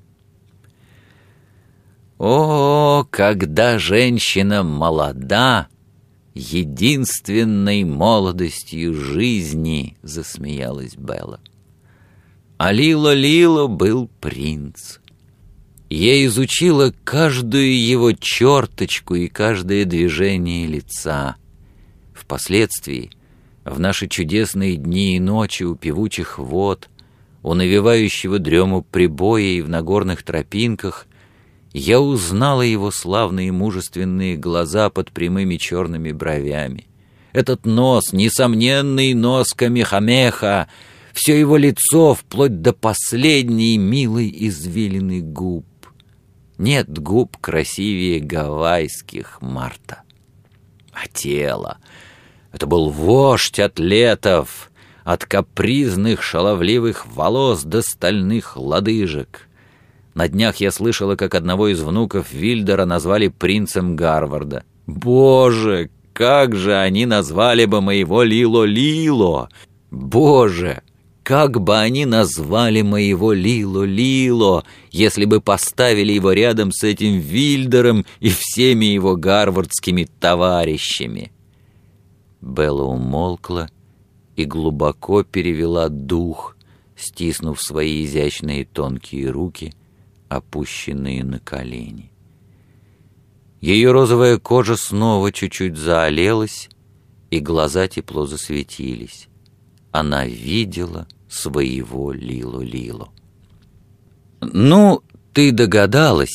О, когда женщина молода, единственной молодостью жизни, засмеялась Белла. А Лило был принц. Я изучила каждую его черточку и каждое движение лица. Впоследствии, в наши чудесные дни и ночи у певучих вод, у навевающего дрему прибоя и в нагорных тропинках, я узнала его славные мужественные глаза под прямыми черными бровями. Этот нос, несомненный нос Камехамеха, все его лицо вплоть до последней милой извилины губ. Нет губ красивее гавайских, Марта. А тело — это был вождь атлетов, от капризных шаловливых волос до стальных лодыжек. На днях я слышала, как одного из внуков Вильдера назвали принцем Гарварда. Боже, как же они назвали бы моего Лило-Лило! Боже, как бы они назвали моего Лило-Лило, если бы поставили его рядом с этим Вильдером и всеми его гарвардскими товарищами? Белла умолкла и глубоко перевела дух, стиснув свои изящные тонкие руки, опущенные на колени. Ее розовая кожа снова чуть-чуть заолелась, и глаза тепло засветились. Она видела своего Лило-Лило. «Ну, ты догадалась», —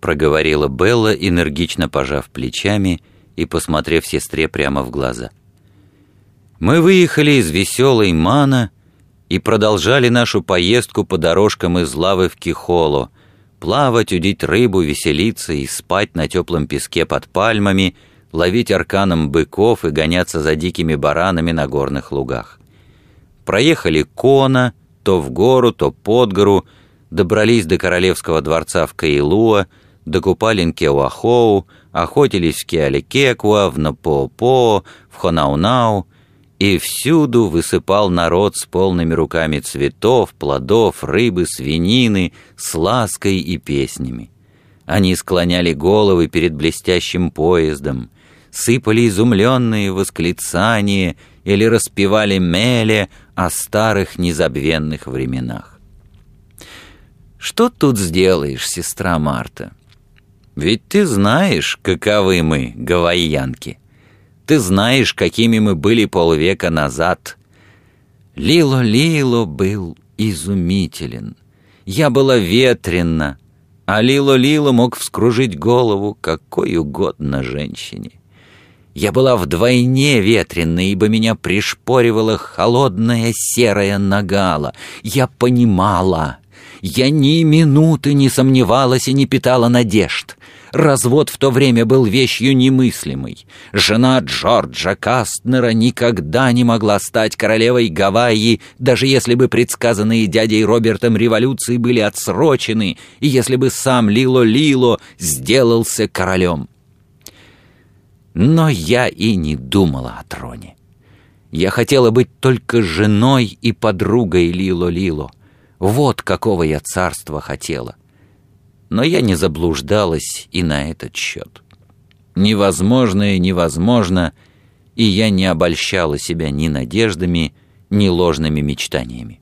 проговорила Белла, энергично пожав плечами и посмотрев сестре прямо в глаза. Мы выехали из веселой Мана и продолжали нашу поездку по дорожкам из лавы в Кихоло, плавать, удить рыбу, веселиться и спать на теплом песке под пальмами, ловить арканом быков и гоняться за дикими баранами на горных лугах. Проехали Кона, то в гору, то под гору, добрались до королевского дворца в Каилуа, докупали Нкеуахоу, охотились в Кеаликекуа, в Напоопоо, в Хонаунау, и всюду высыпал народ с полными руками цветов, плодов, рыбы, свинины, с лаской и песнями. Они склоняли головы перед блестящим поездом, сыпали изумленные восклицания или распевали меле о старых незабвенных временах. Что тут сделаешь, сестра Марта? Ведь ты знаешь, каковы мы, гавайянки. Ты знаешь, какими мы были полвека назад. Лило-Лило был изумителен. Я была ветренна, а Лило-Лило мог вскружить голову какой угодно женщине. Я была вдвойне ветренна, ибо меня пришпоривала холодная серая нагала. Я понимала. Я ни минуты не сомневалась и не питала надежд. Развод в то время был вещью немыслимой. Жена Джорджа Кастнера никогда не могла стать королевой Гавайи, даже если бы предсказанные дядей Робертом революции были отсрочены, и если бы сам Лило-Лило сделался королем. Но я и не думала о троне. Я хотела быть только женой и подругой Лило-Лило. Вот какого я царства хотела. Но я не заблуждалась и на этот счет. Невозможное невозможно, и я не обольщала себя ни надеждами, ни ложными мечтаниями.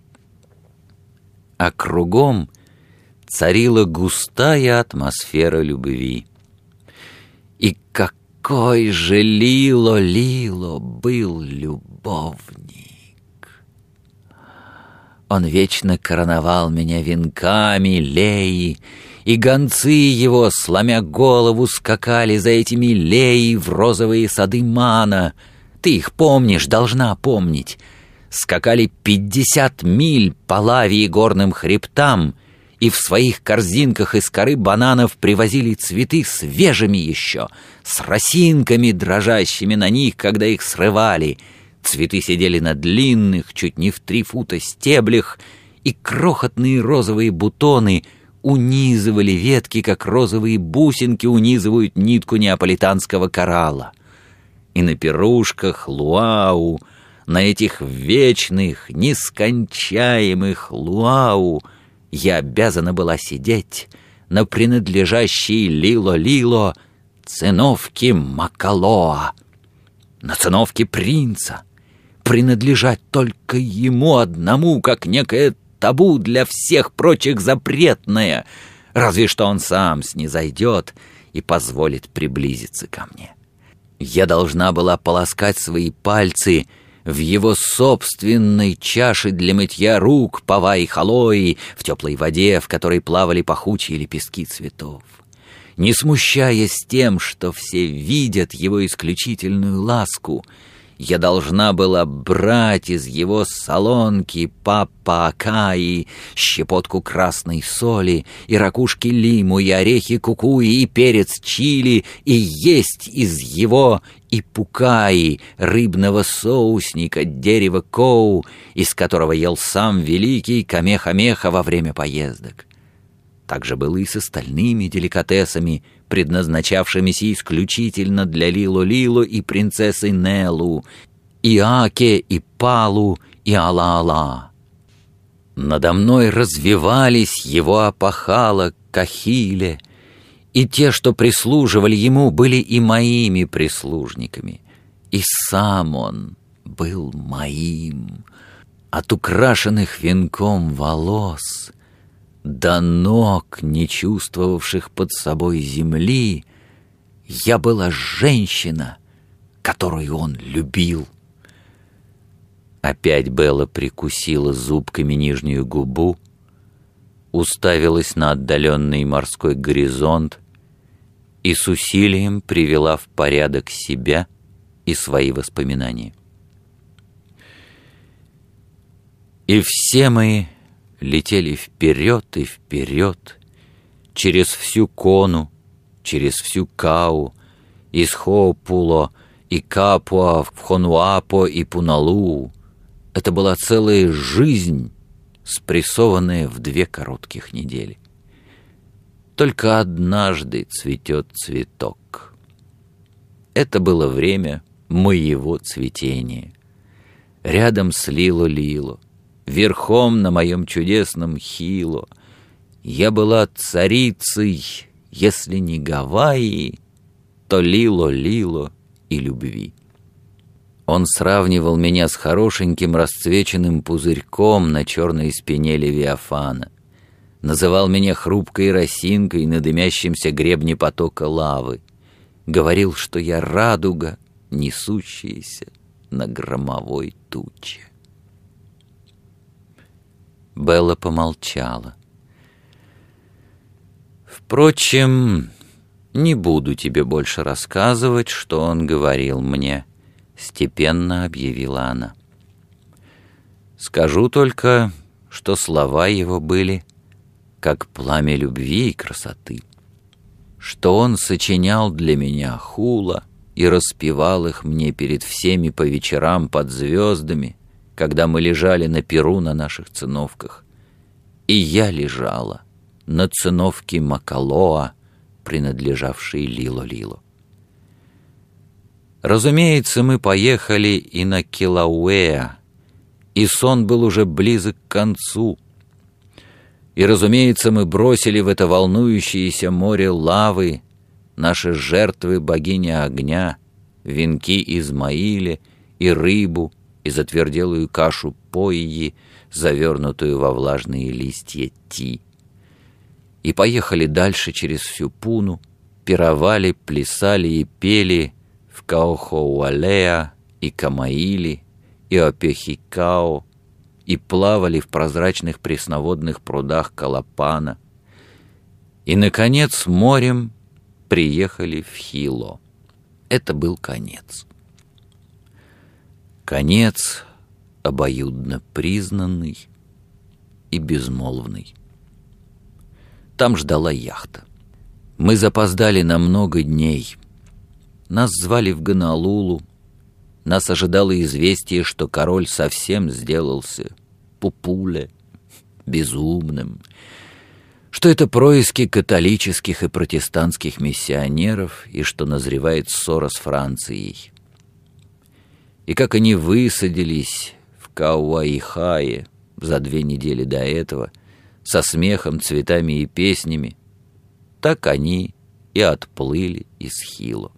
А кругом царила густая атмосфера любви. И какой же Лило-Лило был любовник! Он вечно короновал меня венками леи, и гонцы его, сломя голову, скакали за этими леи в розовые сады Мана. Ты их помнишь, должна помнить. Скакали 50 миль по лаве и горным хребтам, и в своих корзинках из коры бананов привозили цветы свежими еще, с росинками, дрожащими на них, когда их срывали. Цветы сидели на длинных, чуть не в 3 фута стеблях, и крохотные розовые бутоны унизывали ветки, как розовые бусинки унизывают нитку неаполитанского коралла. И на пирушках луау, на этих вечных, нескончаемых луау я обязана была сидеть на принадлежащей Лило-Лило циновке Макалоа, на циновке принца, принадлежать только ему одному, как некое табу для всех прочих запретное, разве что он сам снизойдет и позволит приблизиться ко мне. Я должна была полоскать свои пальцы в его собственной чаше для мытья рук Павай-Халои в теплой воде, в которой плавали пахучие лепестки цветов. Не смущаясь тем, что все видят его исключительную ласку, я должна была брать из его солонки папа-акаи, щепотку красной соли, и ракушки лиму, и орехи кукуи, и перец чили, и есть из его ипукаи, рыбного соусника, дерева коу, из которого ел сам великий Камехамеха во время поездок. Так же было и с остальными деликатесами, предназначавшимися исключительно для Лило-Лило и принцессы Нелу, и Аке, и Палу, и Ала-Ала. Надо мной развивались его опахала, кахиле, и те, что прислуживали ему, были и моими прислужниками. И сам он был моим. От украшенных венком волос до ног, не чувствовавших под собой земли, я была женщина, которую он любил. Опять Белла прикусила зубками нижнюю губу, уставилась на отдаленный морской горизонт и с усилием привела в порядок себя и свои воспоминания. И все мы летели вперед и вперед, через всю Кону, через всю Кау, из Хоопуло и Капуа в Хонуапо и Пуналуу. Это была целая жизнь, спрессованная в 2 коротких недели. Только однажды цветет цветок. Это было время моего цветения. Рядом с Лило-Лило, верхом на моем чудесном Хило, я была царицей, если не Гавайи, то Лило-Лило и любви. Он сравнивал меня с хорошеньким расцвеченным пузырьком на черной спине Левиафана, называл меня хрупкой росинкой на дымящемся гребне потока лавы, говорил, что я радуга, несущаяся на громовой туче. Белла помолчала. «Впрочем, не буду тебе больше рассказывать, что он говорил мне», — степенно объявила она. «Скажу только, что слова его были как пламя любви и красоты, что он сочинял для меня хула и распевал их мне перед всеми по вечерам под звездами, когда мы лежали на перу на наших циновках, и я лежала на циновке Макалоа, принадлежавшей Лило-Лило. Разумеется, мы поехали и на Килауэа, и сон был уже близок к концу. И, разумеется, мы бросили в это волнующееся море лавы наши жертвы богини огня, венки Измаиля и рыбу, и затверделую кашу пои, завернутую во влажные листья ти. И поехали дальше через всю Пуну, пировали, плясали и пели в Каохоуалеа и Камаили, и Опехикао, и плавали в прозрачных пресноводных прудах Калапана. И, наконец, морем приехали в Хило. Это был конец. Конец обоюдно признанный и безмолвный. Там ждала яхта. Мы запоздали на много дней. Нас звали в Гонолулу. Нас ожидало известие, что король совсем сделался пупуле, безумным, что это происки католических и протестантских миссионеров и что назревает ссора с Францией. И как они высадились в Кауаихае за 2 недели до этого, со смехом, цветами и песнями, так они и отплыли из Хило.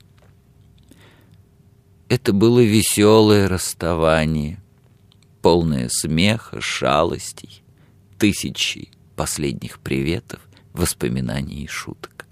Это было веселое расставание, полное смеха, шалостей, 1000 последних приветов, воспоминаний и шуток.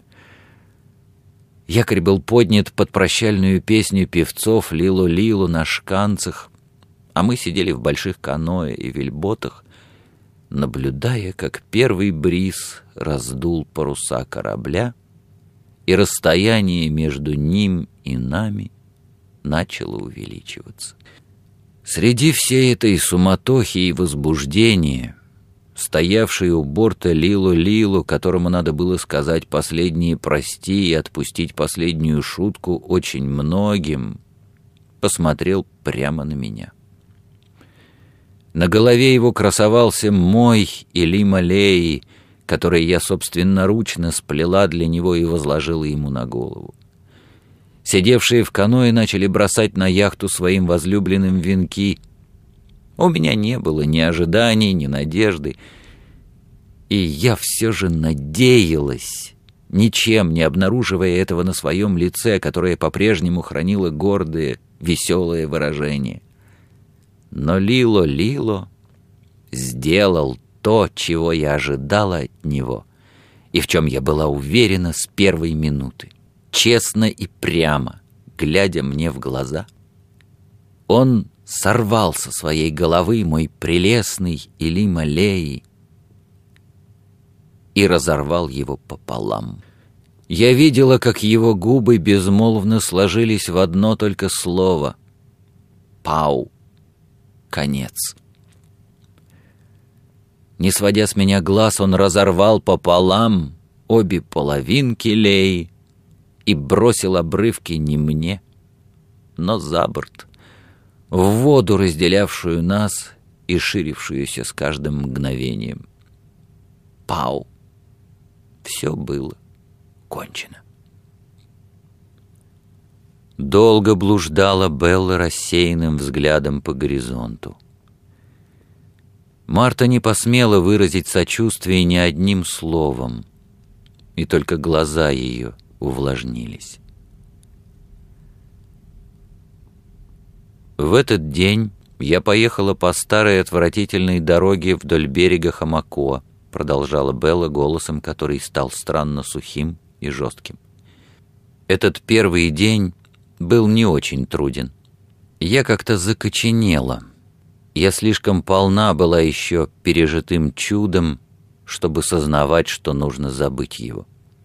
Якорь был поднят под прощальную песню певцов Лило-Лило на шканцах, а мы сидели в больших каноэ и вельботах, наблюдая, как первый бриз раздул паруса корабля, и расстояние между ним и нами начало увеличиваться. Среди всей этой суматохи и возбуждения, стоявший у борта Лило-Лило, которому надо было сказать последние прости и отпустить последнюю шутку очень многим, посмотрел прямо на меня. На голове его красовался мой Илима-Леи, который я собственноручно сплела для него и возложила ему на голову. Сидевшие в каноэ начали бросать на яхту своим возлюбленным венки. У меня не было ни ожиданий, ни надежды. И я все же надеялась, ничем не обнаруживая этого на своем лице, которое по-прежнему хранило гордое, веселое выражение. Но Лило-Лило сделал то, чего я ожидала от него, и в чем я была уверена с первой минуты. Честно и прямо, глядя мне в глаза, он сорвал со своей головы мой прелестный Илима-Леи и разорвал его пополам. Я видела, как его губы безмолвно сложились в одно только слово — «Пау». Конец. Не сводя с меня глаз, он разорвал пополам обе половинки Леи и бросил обрывки не мне, но за борт, в воду, разделявшую нас и ширившуюся с каждым мгновением. Пау. Все было кончено. Долго блуждала Белла рассеянным взглядом по горизонту. Марта не посмела выразить сочувствие ни одним словом, и только глаза ее увлажнились. В этот день я поехала по старой отвратительной дороге вдоль берега Хамакоа, продолжала Белла голосом, который стал странно сухим и жестким. Этот первый день был не очень труден. Я как-то закоченела. Я слишком полна была еще пережитым чудом, чтобы сознавать, что нужно забыть его.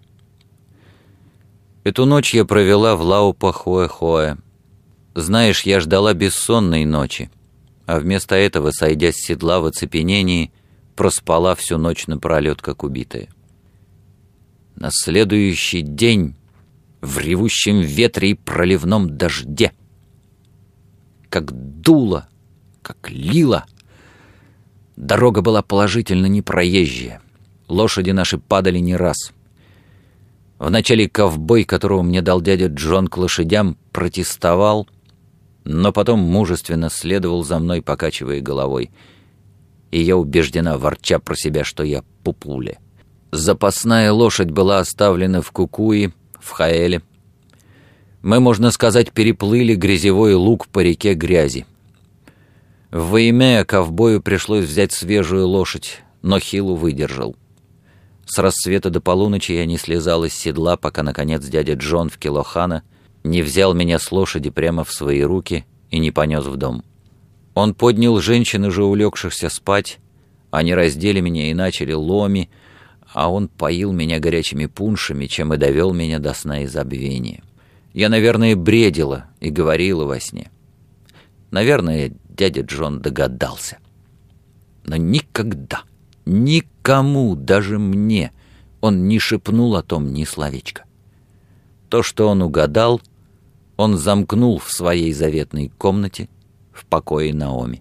Эту ночь я провела в Лаупахоэ-Хоэ. Знаешь, я ждала бессонной ночи, а вместо этого, сойдя с седла в оцепенении, проспала всю ночь напролет, как убитая. На следующий день в ревущем ветре и проливном дожде, как дуло, как лило, дорога была положительно непроезжая. Лошади наши падали не раз. Вначале ковбой, которого мне дал дядя Джон к лошадям, протестовал, но потом мужественно следовал за мной, покачивая головой. И я убеждена, ворча про себя, что я пупуля. Запасная лошадь была оставлена в Кукуи, в Хаэле. Мы, можно сказать, переплыли грязевой луг по реке грязи. В Ваимеа ковбою пришлось взять свежую лошадь, но Хилу выдержал. С рассвета до полуночи я не слезала с седла, пока, наконец, дядя Джон в Килохана не взял меня с лошади прямо в свои руки и не понес в дом. Он поднял женщин, уже улегшихся спать, они раздели меня и начали ломи, а он поил меня горячими пуншами, чем и довел меня до сна и забвения. Я, наверное, бредила и говорила во сне. Наверное, дядя Джон догадался. Но никогда, никому, даже мне, он не шепнул о том ни словечка. То, что он угадал, он замкнул в своей заветной комнате в покое Наоми.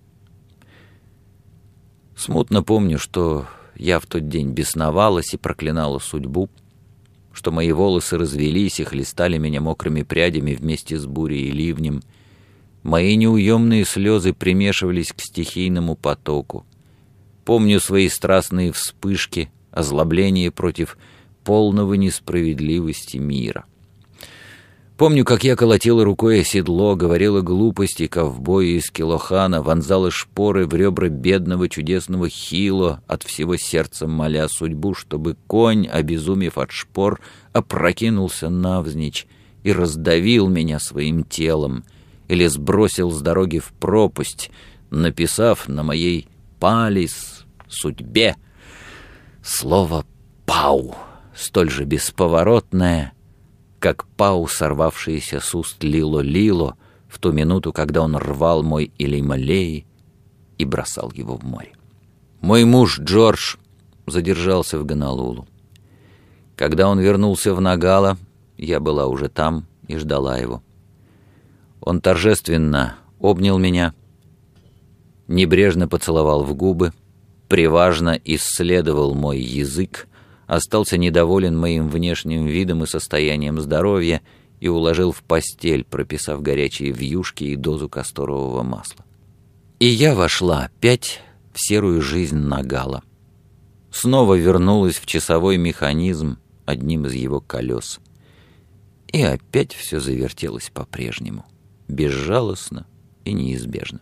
Смутно помню, что я в тот день бесновалась и проклинала судьбу, что мои волосы развелись и хлестали меня мокрыми прядями вместе с бурей и ливнем. Мои неуемные слезы примешивались к стихийному потоку. Помню свои страстные вспышки, озлобление против полного несправедливости мира. Помню, как я колотила рукой о седло, говорила глупости ковбоя из Килохана, вонзала шпоры в ребра бедного чудесного Хило, от всего сердца моля судьбу, чтобы конь, обезумев от шпор, опрокинулся навзничь и раздавил меня своим телом или сбросил с дороги в пропасть, написав на моей палис судьбе слово «пау», столь же бесповоротное, как пау, сорвавшийся с уст Лило-Лило в ту минуту, когда он рвал мой Илималей и бросал его в море. Мой муж Джордж задержался в Гонолулу. Когда он вернулся в Нагало, я была уже там и ждала его. Он торжественно обнял меня, небрежно поцеловал в губы, приважно исследовал мой язык, остался недоволен моим внешним видом и состоянием здоровья и уложил в постель, прописав горячие вьюшки и дозу касторового масла. И я вошла опять в серую жизнь Нагало. Снова вернулась в часовой механизм одним из его колес. И опять все завертелось по-прежнему, безжалостно и неизбежно.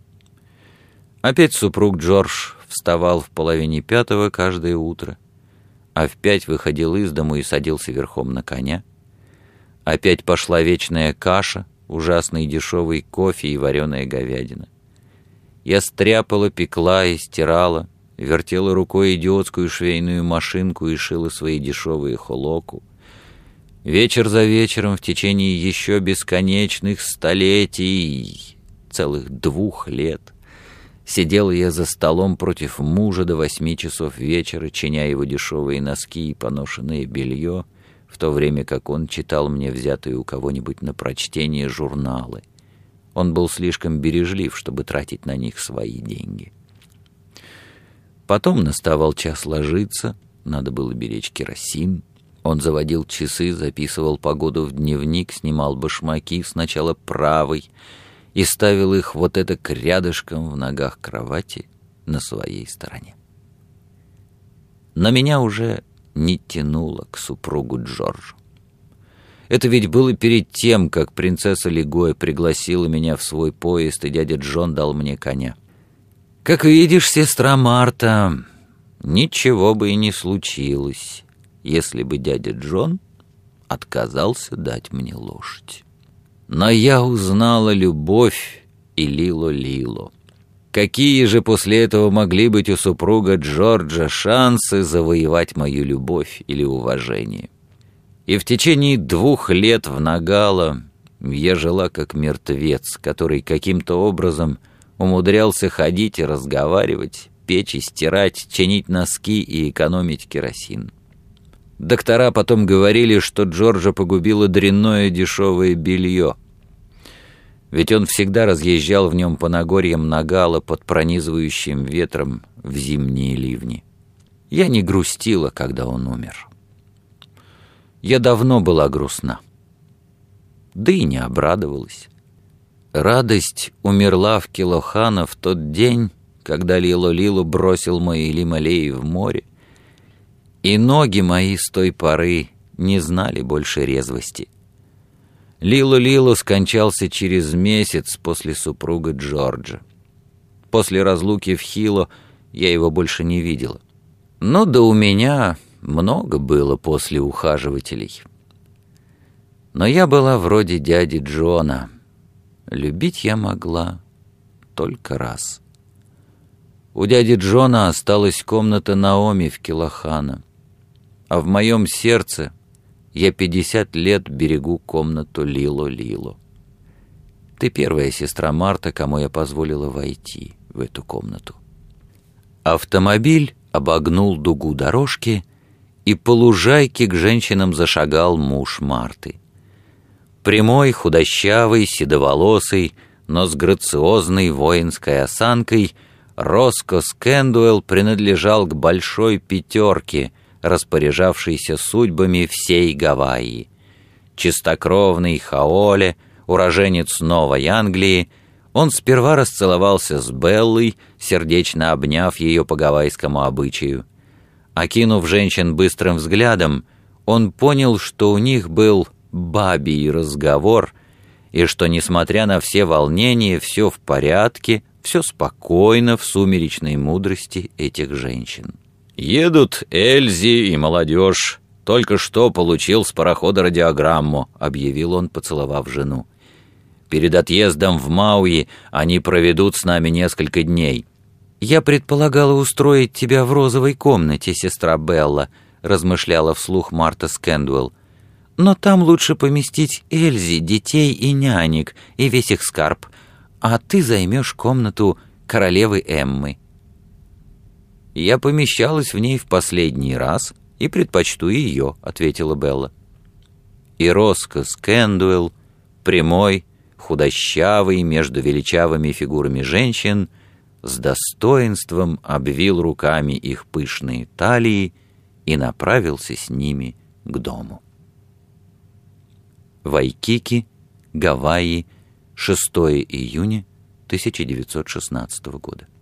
Опять супруг Джордж вставал в 4:30 каждое утро, а в 5 выходил из дому и садился верхом на коня. Опять пошла вечная каша, ужасный дешевый кофе и вареная говядина. Я стряпала, пекла и стирала, вертела рукой идиотскую швейную машинку и шила свои дешевые холоку. Вечер за вечером в течение еще бесконечных столетий, целых 2 лет, сидела я за столом против мужа до 8 часов вечера, чиня его дешевые носки и поношенное белье, в то время как он читал мне взятые у кого-нибудь на прочтение журналы. Он был слишком бережлив, чтобы тратить на них свои деньги. Потом наставал час ложиться, надо было беречь керосин. Он заводил часы, записывал погоду в дневник, снимал башмаки сначала правой и ставил их вот это рядышком в ногах кровати на своей стороне. Но меня уже не тянуло к супругу Джорджу. Это ведь было перед тем, как принцесса Лигоя пригласила меня в свой поезд, и дядя Джон дал мне коня. Как видишь, сестра Марта, ничего бы и не случилось, если бы дядя Джон отказался дать мне лошадь. Но я узнала любовь и Лило-Лило. Какие же после этого могли быть у супруга Джорджа шансы завоевать мою любовь или уважение? И в течение 2 лет в Нагало я жила как мертвец, который каким-то образом умудрялся ходить и разговаривать, печь и стирать, чинить носки и экономить керосин. Доктора потом говорили, что Джорджа погубило дрянное дешевое белье. Ведь он всегда разъезжал в нем по Нагорьям Нагало под пронизывающим ветром в зимние ливни. Я не грустила, когда он умер. Я давно была грустна, да и не обрадовалась. Радость умерла в Килохана в тот день, когда Лило-Лило бросил мои лималеи в море, и ноги мои с той поры не знали больше резвости. Лило-Лило скончался через месяц после супруга Джорджа. После разлуки в Хило я его больше не видела. Ну да у меня много было после ухаживателей. Но я была вроде дяди Джона. Любить я могла только раз. У дяди Джона осталась комната Наоми в Килохана, а в моем сердце я 50 лет берегу комнату Лило-Лило. Ты первая сестра Марта, кому я позволила войти в эту комнату. Автомобиль обогнул дугу дорожки, и по лужайке к женщинам зашагал муж Марты. Прямой, худощавый, седоволосый, но с грациозной воинской осанкой, Роско Скэндуэлл принадлежал к большой 5, распоряжавшейся судьбами всей Гавайи. Чистокровный Хаоле, уроженец Новой Англии, он сперва расцеловался с Беллой, сердечно обняв ее по гавайскому обычаю. Окинув женщин быстрым взглядом, он понял, что у них был бабий разговор, и что, несмотря на все волнения, все в порядке, все спокойно в сумеречной мудрости этих женщин. «Едут Эльзи и молодежь. Только что получил с парохода радиограмму», — объявил он, поцеловав жену. «Перед отъездом в Мауи они проведут с нами несколько дней». «Я предполагала устроить тебя в розовой комнате, сестра Белла», — размышляла вслух Марта Скэндуэлл. «Но там лучше поместить Эльзи, детей и нянек, и весь их скарб, а ты займешь комнату королевы Эммы». «Я помещалась в ней в последний раз и предпочту ее», — ответила Белла. И Роско Скэндуэлл, прямой, худощавый между величавыми фигурами женщин, с достоинством обвил руками их пышные талии и направился с ними к дому. Вайкики, Гавайи, 6 июня 1916 года.